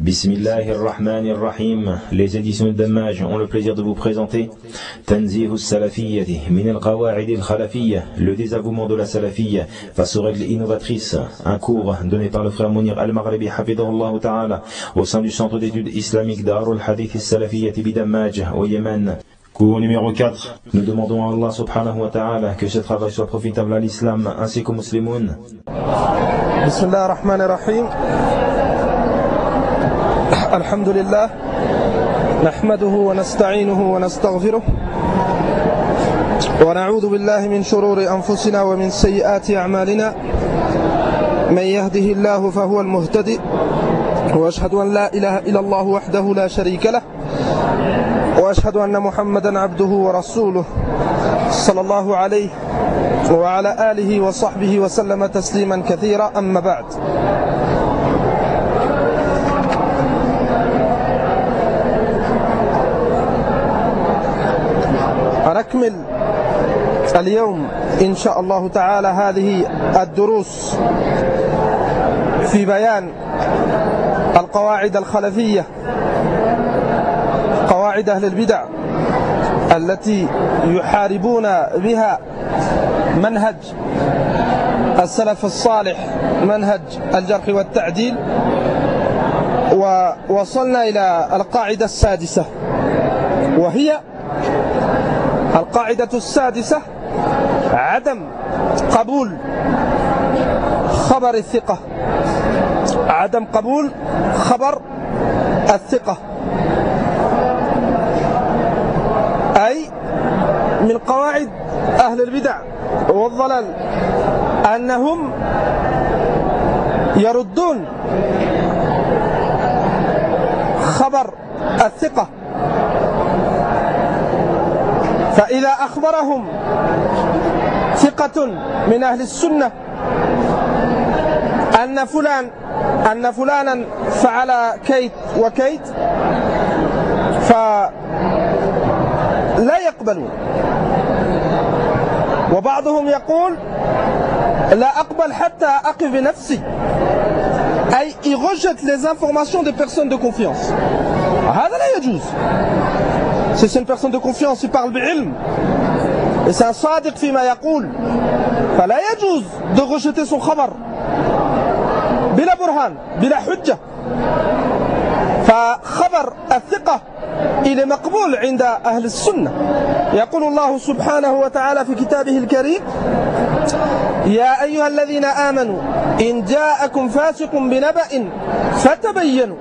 Bismillahirrahmanirrahim. Les éditions de Dammaj ont le plaisir de vous présenter Tanzihu Salafiyyati min al-Qawa'id al-Khalafiyya, le désavouement de la Salafiyya face aux règles innovatrices, un cours donné par le frère Mounir Al-Maghribi hafidhahullah ta'ala au sein du centre d'études islamiques Darul Hadith al-Salafiyyati bi Dammaj au Yémen. Cours numéro 4. Nous demandons à Allah subhanahu wa ta'ala que ce travail soit profitable à l'islam ainsi qu'aux musulmans. Bismillah ar-Rahman ar-Rahim. Alhamdulillah. Nahmaduhu wa nasta'inuhu wa nastaghfiruh. Wa na'udhu billahi min shururi anfusina wa min sayyiati a'malina. Man yahdihillahu fahuwa al-muhtadi. Wa ashhadu an la ilaha illa Allah wahdahu la sharika lah. وأشهد أن محمدا عبده ورسوله صلى الله عليه وعلى آله وصحبه وسلم تسليما كثيرا أما بعد. نكمل اليوم إن شاء الله تعالى هذه الدروس في بيان القواعد الخلفية، قواعد أهل البدع التي يحاربون بها منهج السلف الصالح، منهج الجرح والتعديل. ووصلنا إلى القاعدة السادسة، وهي القاعدة السادسة عدم قبول خبر الثقة، عدم قبول خبر الثقة. أي من قواعد أهل البدع والضلال أنهم يردون خبر الثقة، فإذا أخبرهم ثقة من أهل السنة أن فلانا فعل كيت وكيت فلا يقبلون. وبعضهم يقول لا أقبل حتى أقف بنفسي، أي il rejette les informations des personnes de confiance. هذا لا يجوز. Si c'est une personne de confiance, il parle بعلم et c'est un صادق فيما يقول، فلا يجوز de rejeter son خبر بلا برهان بلا حجة. فخبر الثقة il est مقبول عند أهل السنة. يقول الله سبحانه وتعالى في كتابه الكريم: يا أيها الذين آمنوا إن جاءكم فاسق بنبأ فتبينوا.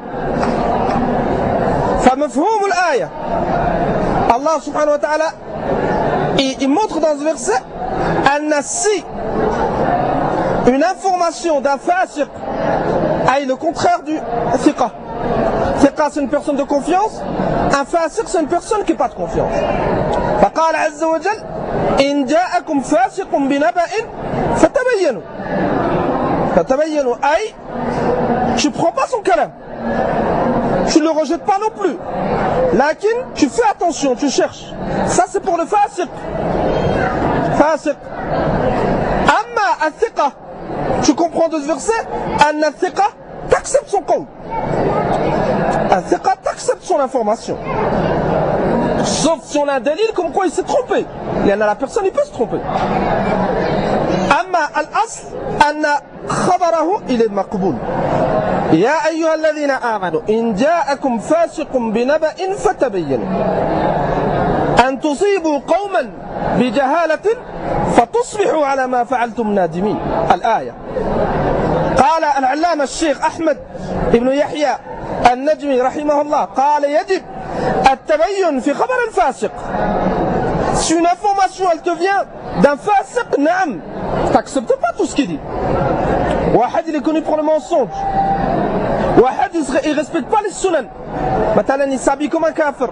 فمفهوم الآية، Allah subhanahu wa ta'ala il montre dans ce verset أن si une information d'un fasiq aille le contraire du thiqa. Thiqa c'est une personne de confiance, un fasiq c'est une personne qui n'a pas de confiance. فقال عز وجل إن جاءكم فاسق بنبأ فتبينوا. فتبينوا أي tu ne prends pas son kalam, tu ne le rejettes pas non plus, lakin tu fais attention, tu cherches. Ça c'est pour le fasiq. Fasiq. Amma al-thiqa, tu comprends de ce verset أن الثقة t'accepte son قول. Al-thiqa t'accepte son information, sauf si on a un dalil comme quoi il s'est trompé. La personne il peut se tromper. Amma al-asl أن خبره il est مقبول. يا أيها الذين آمنوا إن جاءكم فاسق بنبأ فتبينوا أن تصيبوا قوما بجهالة فتصبحوا على ما فعلتم نادمين. الآية. قال العلامة الشيخ أحمد بن يحيى النجمي رحمه الله قال يجب التبين في خبر الفاسق. Si une information elle te vient d'un fasiq, naam, t'acceptes pas tout ce qu'il dit. Wahad il est connu pour le mensonge. Wahad il respecte pas les sunan. Matalan il s'habille comme un kafir.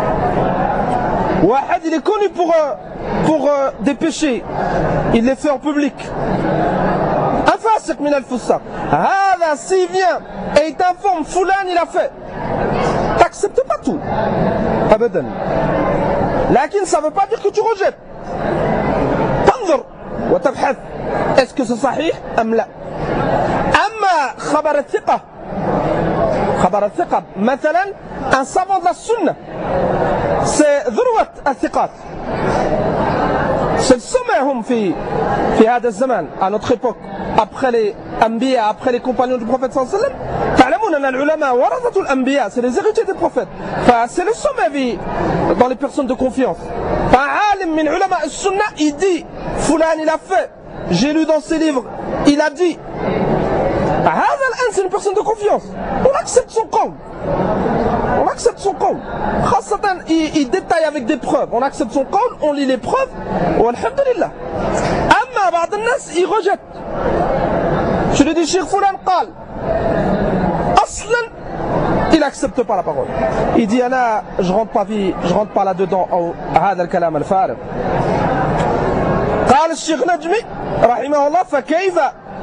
Wahad il est connu pour des péchés, il les fait en public. Un fasiq min al-fusaq. Hada s'il vient et il t'informe fulan il a fait, t'acceptes pas tout. Abadan. Lakin ça veut pas dire que tu rejettes. Tanzur wa tabhath. Est-ce que c'est sahih am la? Amma khabar al-thiqa خبر الثقة. مثلا un savant de la sunna, c'est ذروة الثقات. C'est le sommet في هذا الزمان, à notre époque, après les Anbiya, après les compagnons du prophète sallallahu alayhi wa sallam. تعلمون أن العلماء ورثة الأنبياء, c'est les héritiers des prophètes. C'est le sommet dans les personnes de confiance. عالم من علماء السنة, il dit, Fulan il a fait, j'ai lu dans ses livres, il a dit. هذا الآن c'est une personne de confiance. On accepte son قول. On accepte son قول. خاصة il détaille avec des preuves. On accepte son قول, on lit les preuves. والحمد لله. أما بعض الناس il rejette. Je lui dis Cheikh Fulan قال. أصلا il accepte pas la parole. Il dit أنا je rentre pas là-dedans. أو هذا الكلام الفارغ. قال الشيخ نجمي رحمه الله فكيف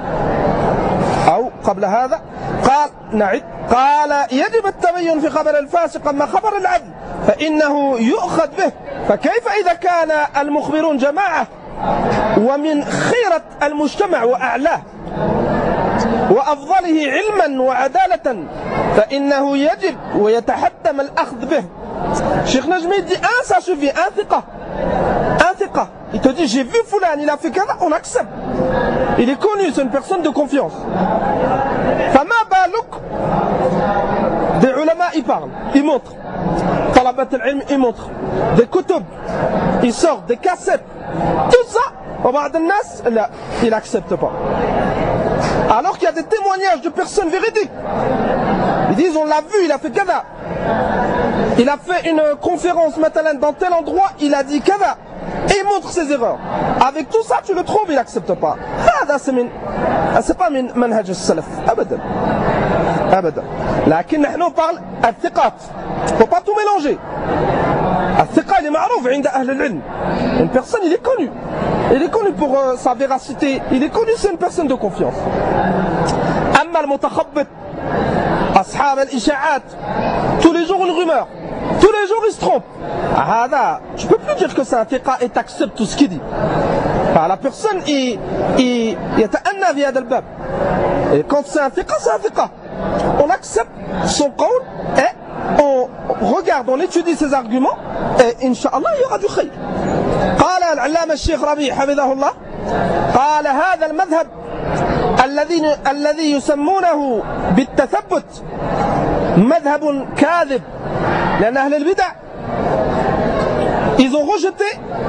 أو قبل هذا قال يجب التبين في خبر الفاسق أما خبر العدل فإنه يؤخذ به فكيف إذا كان المخبرون جماعة ومن خيرة المجتمع وأعلاه وأفضله علما وعدالة فإنه يجب ويتحتم الأخذ به. Cheikh Najmi dit ça suffit, un thiqa. Il te dit j'ai vu Fulan, il a fait ça, on accepte. Il est connu, c'est une personne de confiance. Fama baluk, des ulama ils parlent, ils montrent. Talabat al-ilm ils montrent. Des kutub, ils sortent, des cassettes. Tout ça, au ba'd al-nas, là, il n'accepte pas. Alors qu'il y a des témoignages de personnes véridiques. Ils disent on l'a vu, il a fait kada. Il a fait une conférence maintenant dans tel endroit, il a dit kada. Et il montre ses erreurs. Avec tout ça, tu le trouves, il n'accepte pas. C'est pas manhaj al-salaf. Abadan. Abadan. Lakin nous parle al-thiqat. Il ne faut pas tout mélanger. Al-thiqa, il est ma'rouf عند أهل العلم. Une personne, il est connu. Il est connu pour sa véracité. Il est connu, c'est une personne de confiance. Amma al-mutakhabbit, ashab al-isha'at, tous les jours une rumeur. Tous les jours il se trompe. Tu peux plus dire que c'est un thiqa et t'acceptes tout ce qu'il dit. La personne il yata'anna fi hada al-bab. Et quand c'est un thiqa, c'est un thiqa. On accepte son qawl et on regarde, on étudie ses arguments et Inch'Allah il y aura du khayr. قال العلامة الشيخ ربيع حفظه الله قال هذا المذهب الذي يسمونه بالتثبت مذهب كاذب لأن أهل البدع ils ont rejeté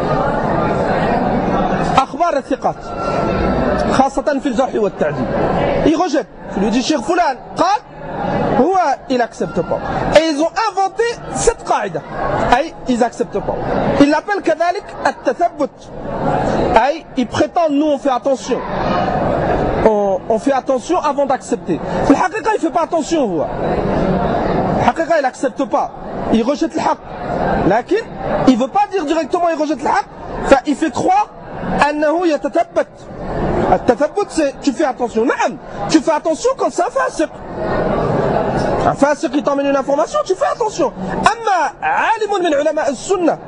أخبار الثقات خاصة في الجرح والتعديل. Ils rejettent. Tu lui dis Cheikh Fulan قال هو il accepte pas. Et ils ont inventé cette qaïda. Aïe, ils acceptent pas. Ils l'appellent كذلك التثبت. Aïe, ils prétendent nous on fait attention. On fait attention avant d'accepter. Le haqiqa il fait pas attention. Le haqiqa il accepte pas. Il rejette le haqq. Lakin, il veut pas dire directement il rejette le haqq. Il fait croire أنه يتثبت. التثبت c'est tu fais attention. نعم, tu fais attention quand c'est un fasiq. Un fasiq qui t'emmène une information, tu fais attention. أما عالم من علماء السنة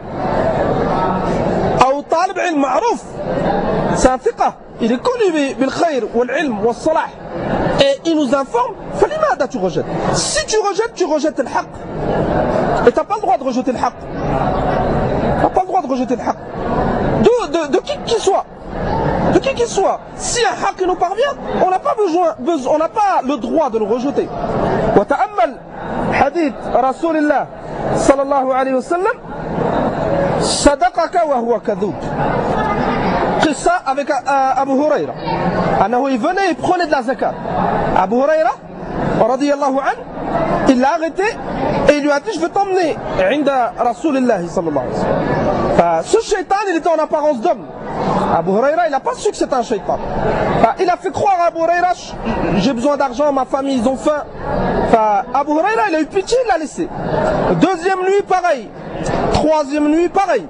أو طالب علم معروف, c'est un thiqa. Il est connu بالخير والعلم والصلاح et il nous informe. فلماذا tu rejettes? Si tu rejettes le haqq. Et tu n'as pas le droit de rejeter le haqq. Tu n'as pas le droit de rejeter le haqq. De qui qu'il soit. De qui qu'il soit. Si un haqq nous parvient, on n'a pas on n'a pas le droit de le rejeter. وتأمل حديث رسول الله صلى الله عليه وسلم صدقك وهو كذوب. Qissa avec Abu Huraira. Il venait et prenait de la zakat. Abu Huraira, radiyallahu anhu, il l'a arrêté et il lui a dit je vais t'emmener inda Rasulillah sallallahu alayhi wa sallam. Ce shaitan il était en apparence d'homme. Abu Huraira il n'a pas su que c'était un shaitan. Il a fait croire à Abu Huraira j'ai besoin d'argent, ma famille ils ont faim. Abu Huraira il a eu pitié, il l'a laissé. Deuxième nuit pareil. Troisième nuit pareil.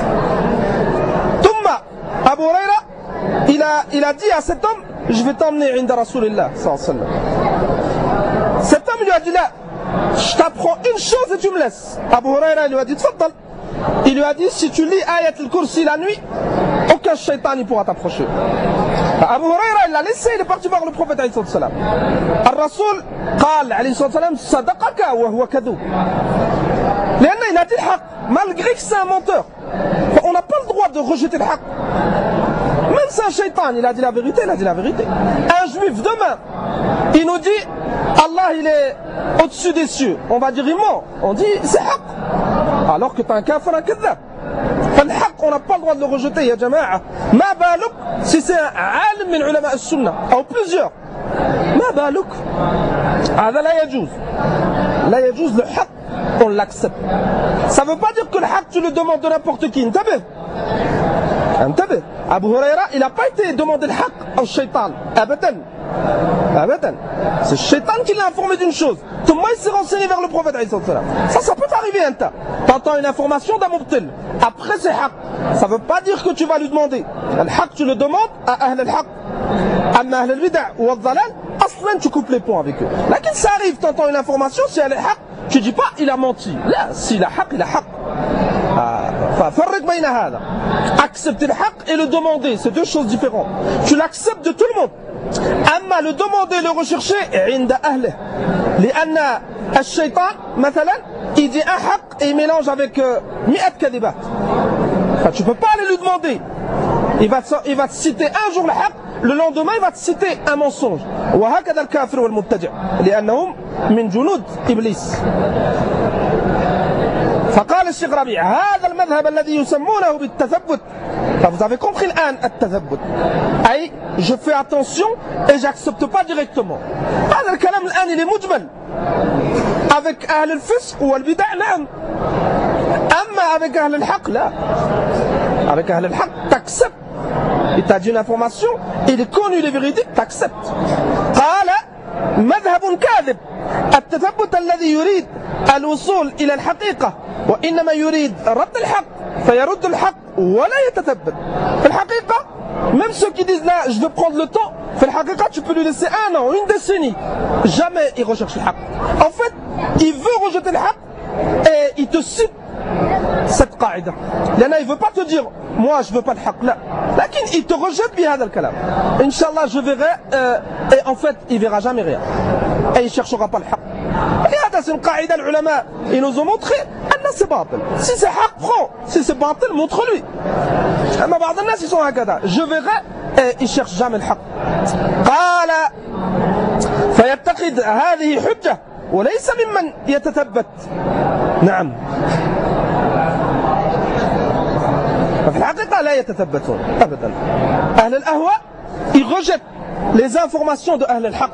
Abu Huraira, il a dit à cet homme, je vais t'emmener inda Rasulillah sallallahu alayhi wa sallam. Cet homme lui a dit là, je t'apprends une chose et tu me laisses. Abu Huraira lui a dit, tfaddal. Il lui a dit, si tu lis Ayat al-Kursi la nuit, aucun shaitan ne pourra t'approcher. Abu Huraira, il l'a laissé, il est parti voir le prophète alayhi salam. Al-Rasoul قال عليه الصلاة والسلام صدقك وهو كذوب. لأن il a dit le haq, malgré que c'est un menteur. On n'a pas le droit de rejeter le haq. Même si un shaitan, il a dit la vérité, il a dit la vérité. Un juif demain, il nous dit Allah il est au-dessus des cieux. On va dire il ment. On dit c'est haq. Alors que t'es un kafir, un kadhab. فالحق on n'a pas le droit de le rejeter يا جماعة. ما بالك si c'est un عالم من علماء السنة أو plusieurs. ما بالك هذا لا يجوز. لا يجوز le haq on l'accepte. Ça veut pas dire que le haq tu le demandes de n'importe qui. انتبه. انتبه. Abu Huraira il n'a pas été demandé le haq au shaitan. أبدا. أبدا. C'est le shaitan qui l'a informé d'une chose. Tout le monde s'est renseigné vers le prophète. Ça peut t'arriver un tas. T'entends une information d'un mubtil. Après c'est haq. Ça veut pas dire que tu vas lui demander. Le haq tu le demandes à ahl al-haq. Amma ahl al-bida' ou al-dhalal, aslan tu coupes les ponts avec eux. Là quand ça arrive, t'entends une information, c'est ahl al-haq, tu dis pas il a menti. Là, s'il a haq, il a haq. Accepter le haq et le demander, c'est deux choses différentes. Tu l'acceptes de tout le monde. Amma le demander et le rechercher, عند أهله. لأن الشيطان مثلا il dit un haq et il mélange avec 100 كذبات. Enfin, tu peux pas aller lui demander. Il va te citer un jour le haq, le lendemain il va te citer un mensonge. وهكذا الكافر والمبتدع لأنهم من جنود إبليس. فقال الشيخ ربيع هذا المذهب الذي يسمونه بالتثبت. Vous avez compris الآن التثبت أي je fais attention et j'accepte pas directement. هذا الكلام الآن il est مجمل avec أهل الفسق والبدع نعم. أما avec أهل الحق لا. Avec أهل الحق t'acceptes. Il t'a dit une information, il est connu, il est véridique, t'acceptes. قال مذهب كاذب التثبت الذي يريد الوصول إلى الحقيقة وإنما يريد رد الحق فيرد الحق ولا يتثبت. في الحقيقة même ceux qui disent là je veux prendre le temps, في الحقيقة tu peux lui laisser un an, une décennie, jamais il recherche le haq. En fait il veut rejeter le haq et il te cite cette qaïda. Là il veut pas te dire moi je veux pas le haq là. Lakin il te rejette بهذا الكلام. Inch'Allah je verrai et en fait il verra jamais rien. Et il cherchera pas le haq. هذا c'est une qaïda العلماء. Ils nous ont montré أن c'est باطل. Si c'est haq prends. Si c'est باطل montre-lui. أما بعض الناس ils sont هكذا. Je verrai et il cherche jamais le haq. قال فيتخذ هذه حجة وليس ممن يتثبت. نعم. ففي الحقيقة لا يتثبتون أبدا. أهل الأهواء ils rejettent les informations de أهل الحق.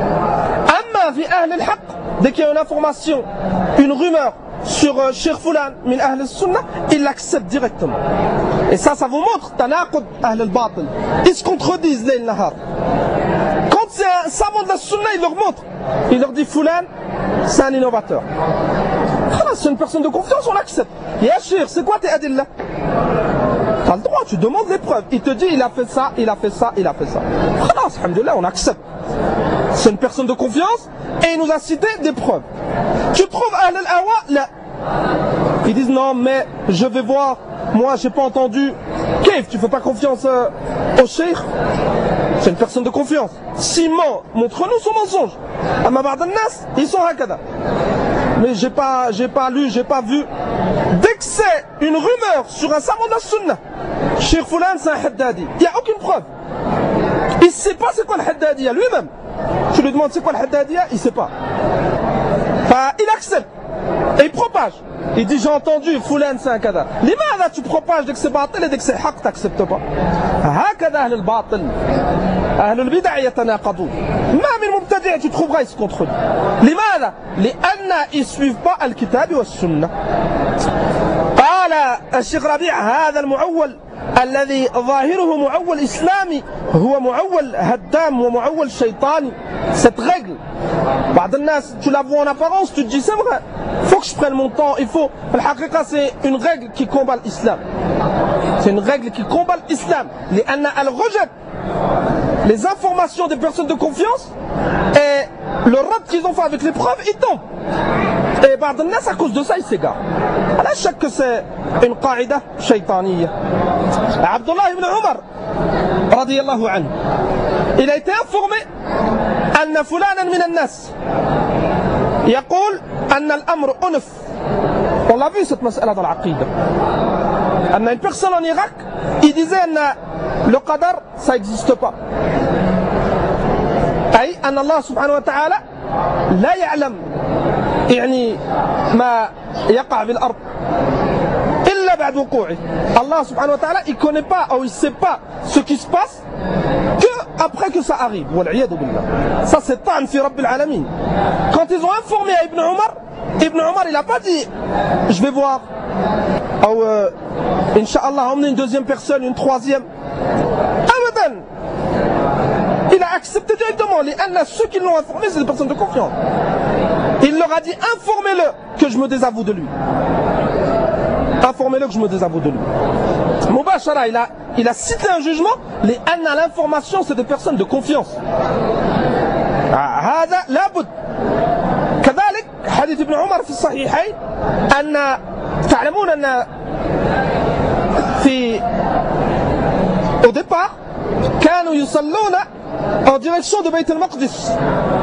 أما في أهل الحق dès qu'il y a une information, une rumeur sur Cheikh Foulan min Ahl al-Sunnah, ils l'acceptent directement. Et ça vous montre tanaqud Ahl al-Batil. Ils se contredisent layl nahar. Quand c'est un savant de la Sunna, il leur montre. Il leur dit Foulan, c'est un innovateur. C'est une personne de confiance, on l'accepte. Ya Cheikh, c'est quoi tes adillah? T'as le droit, tu demandes les preuves. Il te dit il a fait ça, il a fait ça, il a fait ça. Khalas, alhamdoulilah, on accepte. C'est une personne de confiance et il nous a cité des preuves. Tu trouves Ahl al-Awa? Là. Ils disent non mais je vais voir, moi j'ai pas entendu. Kif, tu fais pas confiance au cheikh? C'est une personne de confiance. S'il ment, montre-nous son mensonge. Amma ba'd al-nas, ils sont hakada. Mais j'ai pas lu, j'ai pas vu. Dès que c'est une rumeur sur un savant de la Sunna, Cheikh Foulan c'est un Haddadi, il n'y a aucune preuve. Il ne sait pas c'est quoi le Haddadiya lui-même. Tu lui demandes c'est quoi le Haddadiya, il ne sait pas. Enfin, il accepte. Et il propage. Il dit j'ai entendu Foulan c'est un kada. Limaada tu propages dès que c'est batil et dès que c'est haq t'acceptes pas. هكذا أهل الباطل أهل البدع يتناقضون. ما من مبتدع tu trouveras il se contredit. لماذا؟ لأن ils suivent pas الكتاب والسنة. قال الشيخ ربيع هذا المعول الذي ظاهره معول إسلامي هو معول هدام ومعول شيطاني. Cette règle, بعض الناس tu la vois en apparence, tu te dis c'est vrai, faut que je prenne mon temps, il faut. الحقيقة c'est une règle qui combat l'islam. C'est une règle qui combat l'islam. Elle rejette les informations des personnes de confiance et le rad qu'ils ont fait avec les preuves, ils tombent. Et بعض الناس à cause de ça ils s'égarent. لا شك que c'est une qaïda shaytaniyya. Abdullah ibn Umar radiyallahu anhu, il a été informé أن فلانا من الناس يقول أن الأمر أنف. On l'a vu cette mas'ala dans l'aqida. أن une personne en Irak, il disait أن le qadar ça n'existe pas. أي أن الله سبحانه وتعالى لا يعلم يعني ما يقع في الأرض إلا بعد وقوعه. Allah subhanahu wa ta'ala il connaît pas ou il sait pas ce qui se passe que après que ça arrive. Wal'iyadu billah. Ça c'est ta'an fi Rabbil Alamin. Quand ils ont informé à Ibn Omar il a pas dit je vais voir ou Inch'Allah emmener une deuxième personne, une troisième. Abadan. Il a accepté directement. Ceux qui l'ont informé, c'est des personnes de confiance. Il leur a dit informez-le que je me désavoue de lui. Informez-le que je me désavoue de lui. Mubashara, il a cité un jugement. Les anna, l'information, c'est des personnes de confiance. هذا لابد. كذلك حديث ابن عمر في الصحيحين أن تعلمون أن au départ كانوا يصلون en direction de Bayt al-Maqdis.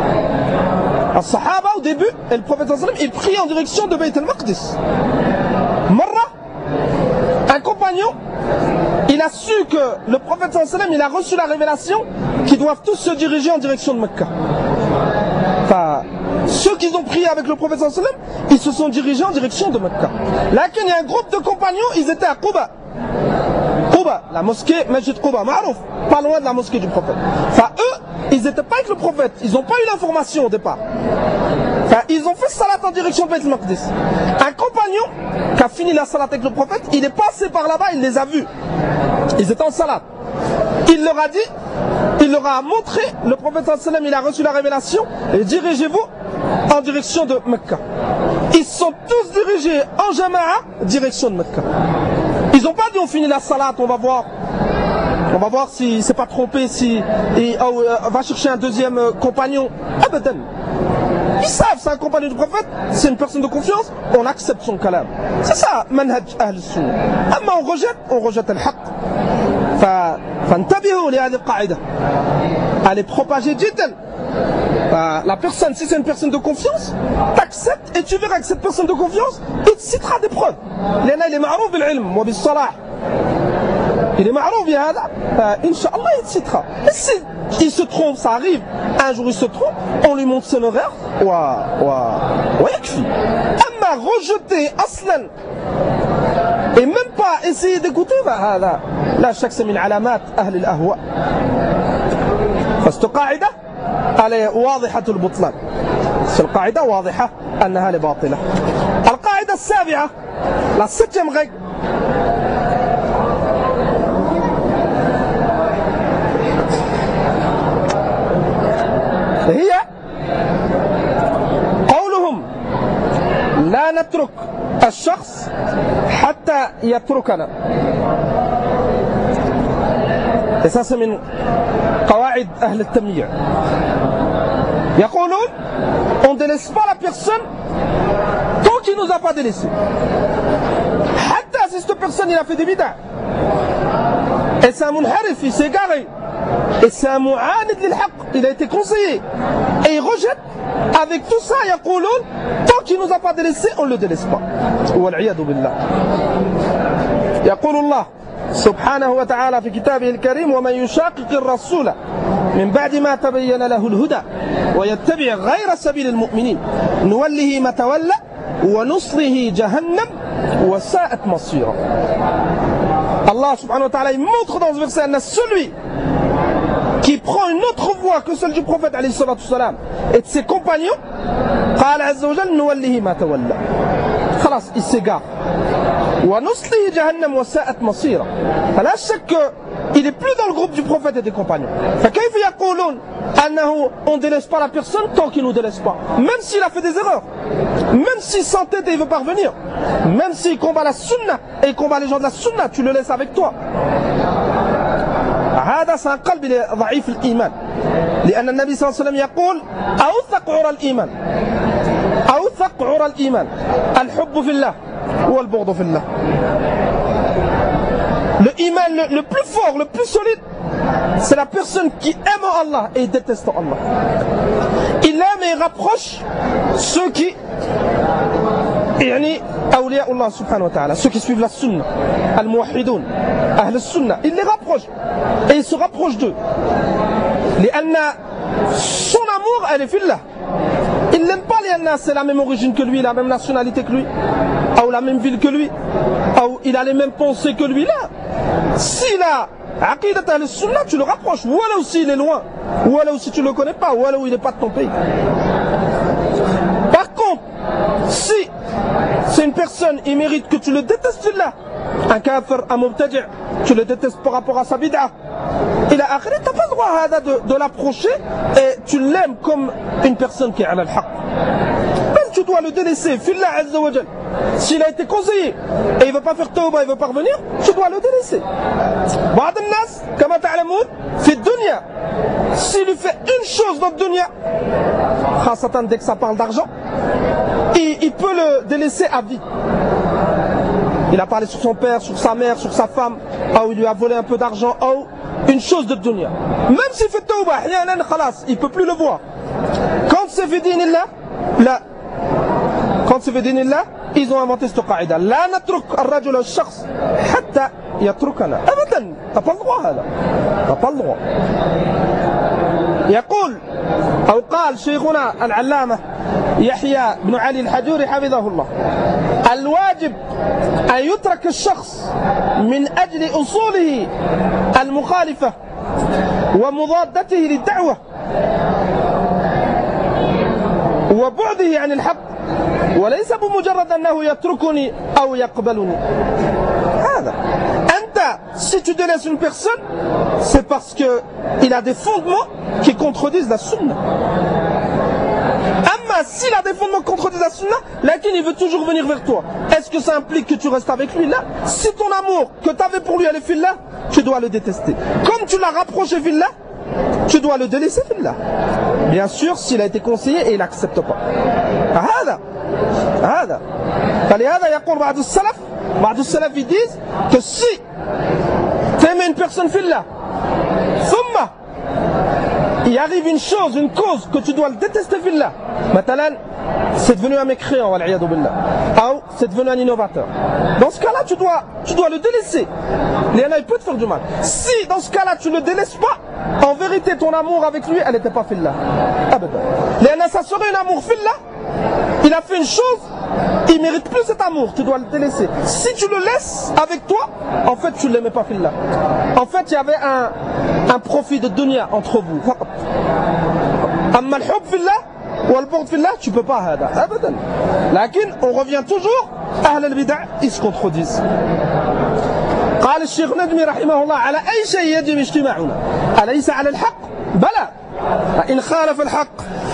Les Sahaba au début, et le prophète sallam, il prie en direction de Bayt al-Maqdis. Marra, un compagnon, il a su que le prophète sallam, il a reçu la révélation qu'ils doivent tous se diriger en direction de Mecca. Enfin, ceux qui ont prié avec le prophète sallam, ils se sont dirigés en direction de Mecca. Là, il y a un groupe de compagnons, ils étaient à Quba. Quba, la mosquée Masjid Quba, Ma'rouf, pas loin de la mosquée du prophète. Enfin, eux, ils n'étaient pas avec le prophète, ils n'ont pas eu l'information au départ. Enfin, ils ont fait salat en direction de Bayt al-Maqdis. Un compagnon qui a fini la salat avec le prophète, il est passé par là-bas, il les a vus. Ils étaient en salat. Il leur a dit, il leur a montré, le prophète sallam, il a reçu la révélation, et dirigez-vous en direction de Mecca. Ils sont tous dirigés en jama'a, direction de Mecca. Ils n'ont pas dit on finit la salat, on va voir si c'est pas trompé, si va chercher un deuxième compagnon. Abadan. Ils savent, c'est un compagnon du prophète, c'est une personne de confiance, on accepte son kalam. C'est ça, manhaj ahl sunnah. Amma on rejette le haqq. فانتبهوا لهذه القاعدة. Elle est propagée jiddan. La personne, si c'est une personne de confiance, t'acceptes et tu verras que cette personne de confiance, il te citera des preuves. Il est ma'rouf bil ilm wa bis salah. Il est ma'rouf bihada, Inch'Allah il te citera. Et si il se trompe, ça arrive, un jour il se trompe, on lui montre son erreur, wa yakfi. Amma rejeter aslan, et même pas essayer d'écouter, là chaque c'est min alamat ahl al-ahwa. Cette قاعدة على واضحة البطلان. القاعدة واضحة أنها لباطلة. القاعدة السابعة, la septième règle. هي قولهم لا نترك الشخص حتى يتركنا. Et ça c'est من قواعد أهل التمييع. يقولون on ne délaisse pas la personne tant qu'il nous a pas délaissé. حتى si cette personne il a fait des bid'ah. Et c'est un munharif, il s'est égaré. Et c'est un mu'anid lil-haqq, il a été conseillé. Et il rejette, avec tout ça, يقولون tant qu'il nous a pas délaissé, on ne le délaisse pas. والعياذ بالله. يقول الله سبحانه وتعالى في كتابه الكريم ومن يشاقق الرسول من بعد ما تبين له الهدى ويتبع غير سبيل المؤمنين نوله ما تولى ونصله جهنم وساءت مصيرا. Allah subhanahu wa ta'ala il montre dans ce verset à celui qui prend une autre voie que celle du prophète alayhi salatu salam et de ses compagnons, قال عز وجل نوله ما تولى. خلاص il s'égare. ونصله جهنم وساءت مصيرا. فلا شك il est plus dans le groupe du prophète et des compagnons. فكيف يقولون أنه on ne délaisse pas la personne tant qu'il ne nous délaisse pas, même s'il a fait des erreurs, même s'il s'entête et il veut parvenir, même s'il combat la sunna et il combat les gens de la sunna, tu le laisses avec toi. هذا سنقل ضعيف الإيمان لأن النبي صلى الله عليه وسلم يقول أوثق عرى الإيمان أوثق عرى الإيمان الحب في الله والبغض في الله. Le iman le plus fort, le plus solide, c'est la personne qui aime Allah et déteste Allah. Il aime et rapproche ceux qui awliya Allah subhanahu wa ta'ala, ceux qui suivent la sunna, al-muwahhidoun, ahl al-sunna, il les rapproche et il se rapproche d'eux. Son amour, elle est fillah. Il n'aime pas les c'est la même origine que lui, la même nationalité que lui, ou la même ville que lui, ou il a les mêmes pensées que lui. Là, s'il a aqidat al-sunnah, tu le rapproches, ou alors s'il il est loin, ou alors si tu ne le connais pas, ou alors il n'est pas de ton pays. Par contre, si c'est une personne, il mérite que tu le détestes là, un kafir, un mubtadi', tu le détestes par rapport à sa bid'a, il a akhira, tu n'as pas le droit de l'approcher et tu l'aimes comme une personne qui est à al-haq. Même tu dois le délaisser, fillah azza wa jal. S'il a été conseillé et il ne veut pas faire tawbah, il ne veut pas revenir, tu dois le délaisser. Ba'd an-nas, kama ta'lamoun, fi dunya, s'il lui fait une chose dans le dunya, khasatan dès que ça parle d'argent, il peut le délaisser à vie. Il a parlé sur son père, sur sa mère, sur sa femme, ou il lui a volé un peu d'argent, ou une chose de dunya. Même s'il fait tawbah, il ne peut plus le voir. Quand c'est fi dinillah, là, quand c'est fi dinillah, ils ont inventé cette qaïda. La natruk al-rajul al-shakhs hatta yatrukana. Abadan, t'as pas le droit, là. T'as pas le droit. يقول أو قال شيخنا العلامة يحيى بن علي الحجوري حفظه الله: الواجب أن يترك الشخص من أجل أصوله المخالفة ومضادته للدعوة وبعده عن الحق، وليس بمجرد أنه يتركني أو يقبلني. هذا si tu délaisses une personne, c'est parce qu'il a des fondements qui contredisent la sunna. Amma, s'il a des fondements qui contredisent la sunna, laquelle il veut toujours venir vers toi, est-ce que ça implique que tu restes avec lui là? Si ton amour que tu avais pour lui, elle est fillah, tu dois le détester. Comme tu l'as rapproché fillah, tu dois le délaisser fillah. Bien sûr, s'il a été conseillé et il n'accepte pas. هذا فلهذا يقول بعض السلف ils disent que si tu aimes une personne fillah, thumma il arrive une chose, une cause que tu dois le détester fillah, matalan, c'est devenu un mécréant, wal'iyadu billah, ou c'est devenu un innovateur. Dans ce cas-là, tu dois le délaisser. Il peut te faire du mal. Si dans ce cas-là tu ne le délaisses pas, en vérité ton amour avec lui, elle n'était pas fillah. Ça serait un amour fillah. Il a fait une chose, il ne mérite plus cet amour, tu dois le délaisser. Si tu le laisses avec toi, en fait tu ne l'aimais pas fillah. En fait il y avait un profit de dunya entre vous. Amma al-hub fillah ou al-bughd fillah, tu ne peux pas hada. Abadan. Lakin on revient toujours, ahl al-bid'a, ils se contredisent. قال الشيخ ندمي رحمه الله: على أي شيء يجب اجتماعنا؟ أليس على الحق؟ بلى. إن خالف الحق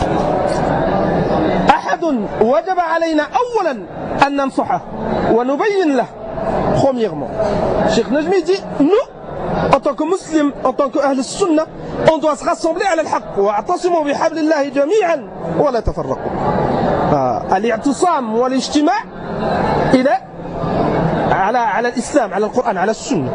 أحد وجب علينا أولا أن ننصحه ونبين له. Premièrement, Cheikh Najmi dit: nous, en tant que musulmans, en tant qu'ahl al-sunnah, on doit se rassembler à al-haq. واعتصموا بحبل الله جميعا ولا تفرقوا. الاعتصام والاجتماع إلى على الإسلام، على القرآن، على السنة.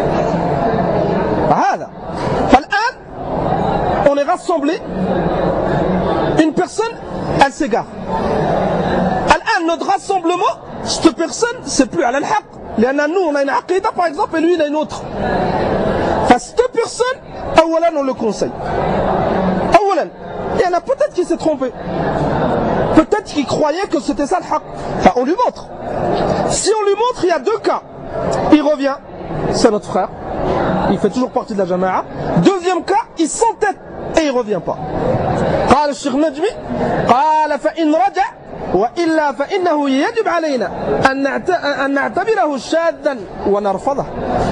هذا. فالآن on est rassemblés, une personne elle s'égare. Notre rassemblement, cette personne, c'est plus à l'al-haq. Nous, on a une aqidah par exemple, et lui, il a une autre. Cette personne, awalan, on le conseille. Awalan, il y en a peut-être qui s'est trompé. Peut-être qu'il croyait que c'était ça le haq. Enfin, on lui montre. Si on lui montre, il y a deux cas. Il revient, c'est notre frère. Il fait toujours partie de la jama'a. Deuxième cas, il s'entête et il revient pas. قال الشيخ نجمي قال فإن رجع وإلا فإنه يجب علينا أن نعتبره شاذا ونرفضه.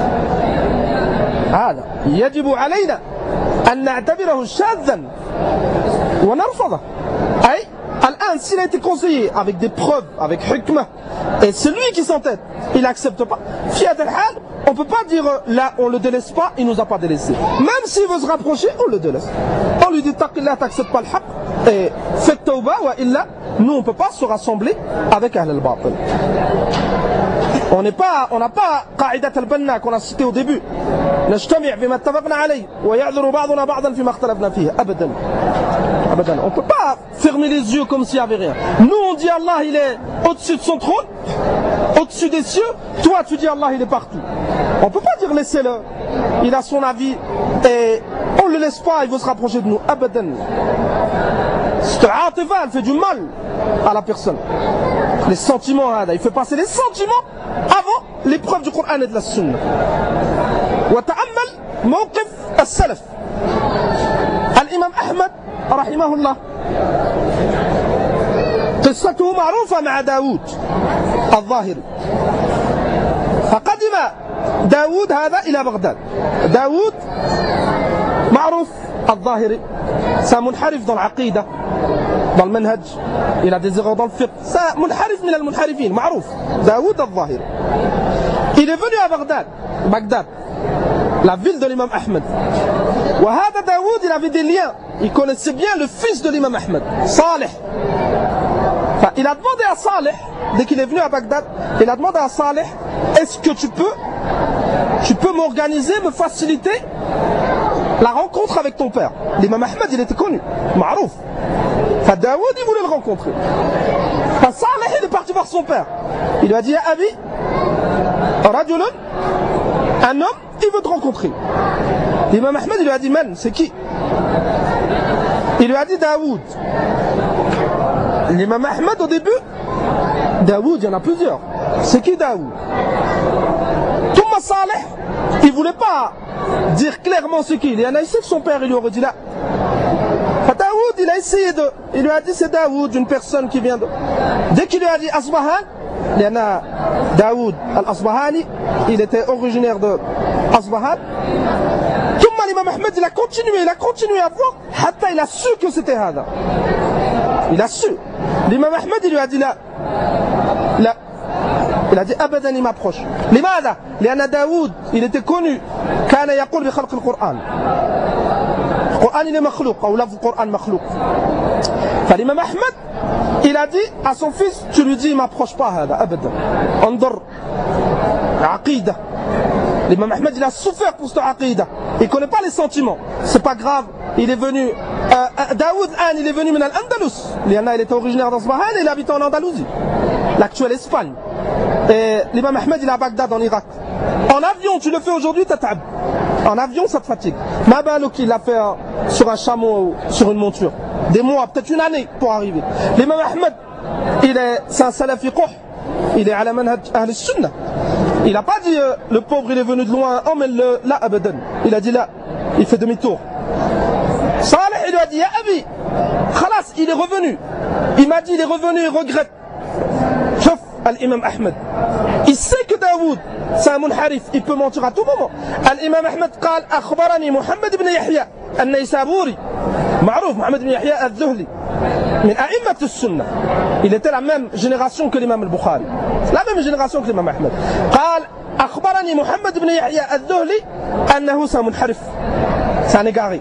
هذا يجب علينا أن نعتبره شاذا ونرفضه. أي الآن s'il a été conseillé avec des preuves, avec hikmah, et c'est lui qui s'entête, il n'accepte pas, on ne peut pas dire là on ne le délaisse pas, il ne nous a pas délaissé. Même s'il veut se rapprocher, on le délaisse. On lui dit taqillah, t'acceptes pas le haqq, et fais tawbah, wa illa, nous on ne peut pas se rassembler avec ahl al-batil. On n'a pas Qa'idat al-Banna qu'on a cité au début. نجتمع بما اتفقنا عليه ويعذر بعضنا بعضا فيما اختلفنا فيه. أبدا. أبدا. On ne peut pas fermer les yeux comme s'il n'y avait rien. Nous on dit Allah il est au-dessus de son trône, au-dessus des cieux. Toi tu dis Allah il est partout. On ne peut pas dire laissez-le. Il a son avis et on ne le laisse pas, il veut se rapprocher de nous. Abadan. Cette atifa, elle fait du mal à la personne. Les sentiments, il fait passer les sentiments avant l'épreuve du Coran et de la Sunna. وتأمل موقف السلف. الإمام أحمد رحمه الله قصته معروفة مع داود الظاهري. فقدم داود هذا إلى بغداد. داود معروف الظاهري منحرف dans العقيدة dans le manhaj, il a des erreurs dans le fiqh, c'est munharif min al-munharifin, معروف داود الظاهري. Il est venu à Bagdad, la ville de l'imam Ahmed. وهذا داود il avait des liens, il connaissait bien le fils de l'imam Ahmed, Saleh. Il a demandé à Saleh, dès qu'il est venu à Bagdad, il a demandé à Saleh, est-ce que tu peux m'organiser, me faciliter la rencontre avec ton père. L'imam Ahmed il était connu, Ma'rouf. Daoud il voulait le rencontrer. Saleh il est parti voir son père. Il lui a dit ya Abi, rajulun, un homme il veut te rencontrer. L'imam Ahmed il lui a dit man, c'est qui? Il lui a dit Daoud. L'imam Ahmed au début, Daoud il y en a plusieurs. C'est qui Daoud? Thomas Saleh il voulait pas dire clairement ce qu'il. Il y en a ici que son père il lui aurait dit là. Daoud il a essayé il lui a dit c'est Daoud, une personne qui vient de. Dès qu'il lui a dit Asbahan, il y en a Daoud al-Asbahani, il était originaire de Asbahan. Thumma l'imam Ahmed il a continué à voir, hatta il a su que c'était Hada. Il a su. L'imam Ahmed il lui a dit là. Il a dit abadan il m'approche. لماذا؟ لأن داوود il était connu كان يقول بخلق القرآن. القرآن il est مخلوق أو لفظ القرآن مخلوق. فالإمام أحمد il a dit à son fils tu lui dis il m'approche pas هذا أبدا. انظر عقيدة. L'imam Ahmed il a souffert pour cette aqida. Il connaît pas les sentiments. C'est pas grave. Il est venu Daoud il est venu من الأندلس. il était originaire d'Asbahan et il habitait en Andalousie, l'actuelle Espagne. Et l'imam Ahmed il est à Bagdad en Irak. En avion tu le fais aujourd'hui t'at'ab. En avion ça te fatigue. Mabalouk il l'a fait sur un chameau ou sur une monture. Des mois, peut-être une année pour arriver. L'imam Ahmed c'est un salafi qouh. Il est à la manhaj ahl sunnah. Il n'a pas dit le pauvre il est venu de loin, oh mais là abadan. Il a dit là, il fait demi-tour. Saleh il lui a dit ya Abi, khalas il est revenu. Il m'a dit il est revenu, il regrette. Sauf l'imam Ahmed. Il sait que Daoud c'est un munharif, il peut mentir à tout moment. L'imam Ahmed قال أخبرني محمد بن يحيى النيسابوري معروف محمد بن يحيى الذهلي من أئمة السنة. Il était la même génération que l'imam al-Bukhari, la même génération que l'imam Ahmed. قال أخبرني محمد بن يحيى الذهلي أنه سمنحرف, c'est un égaré.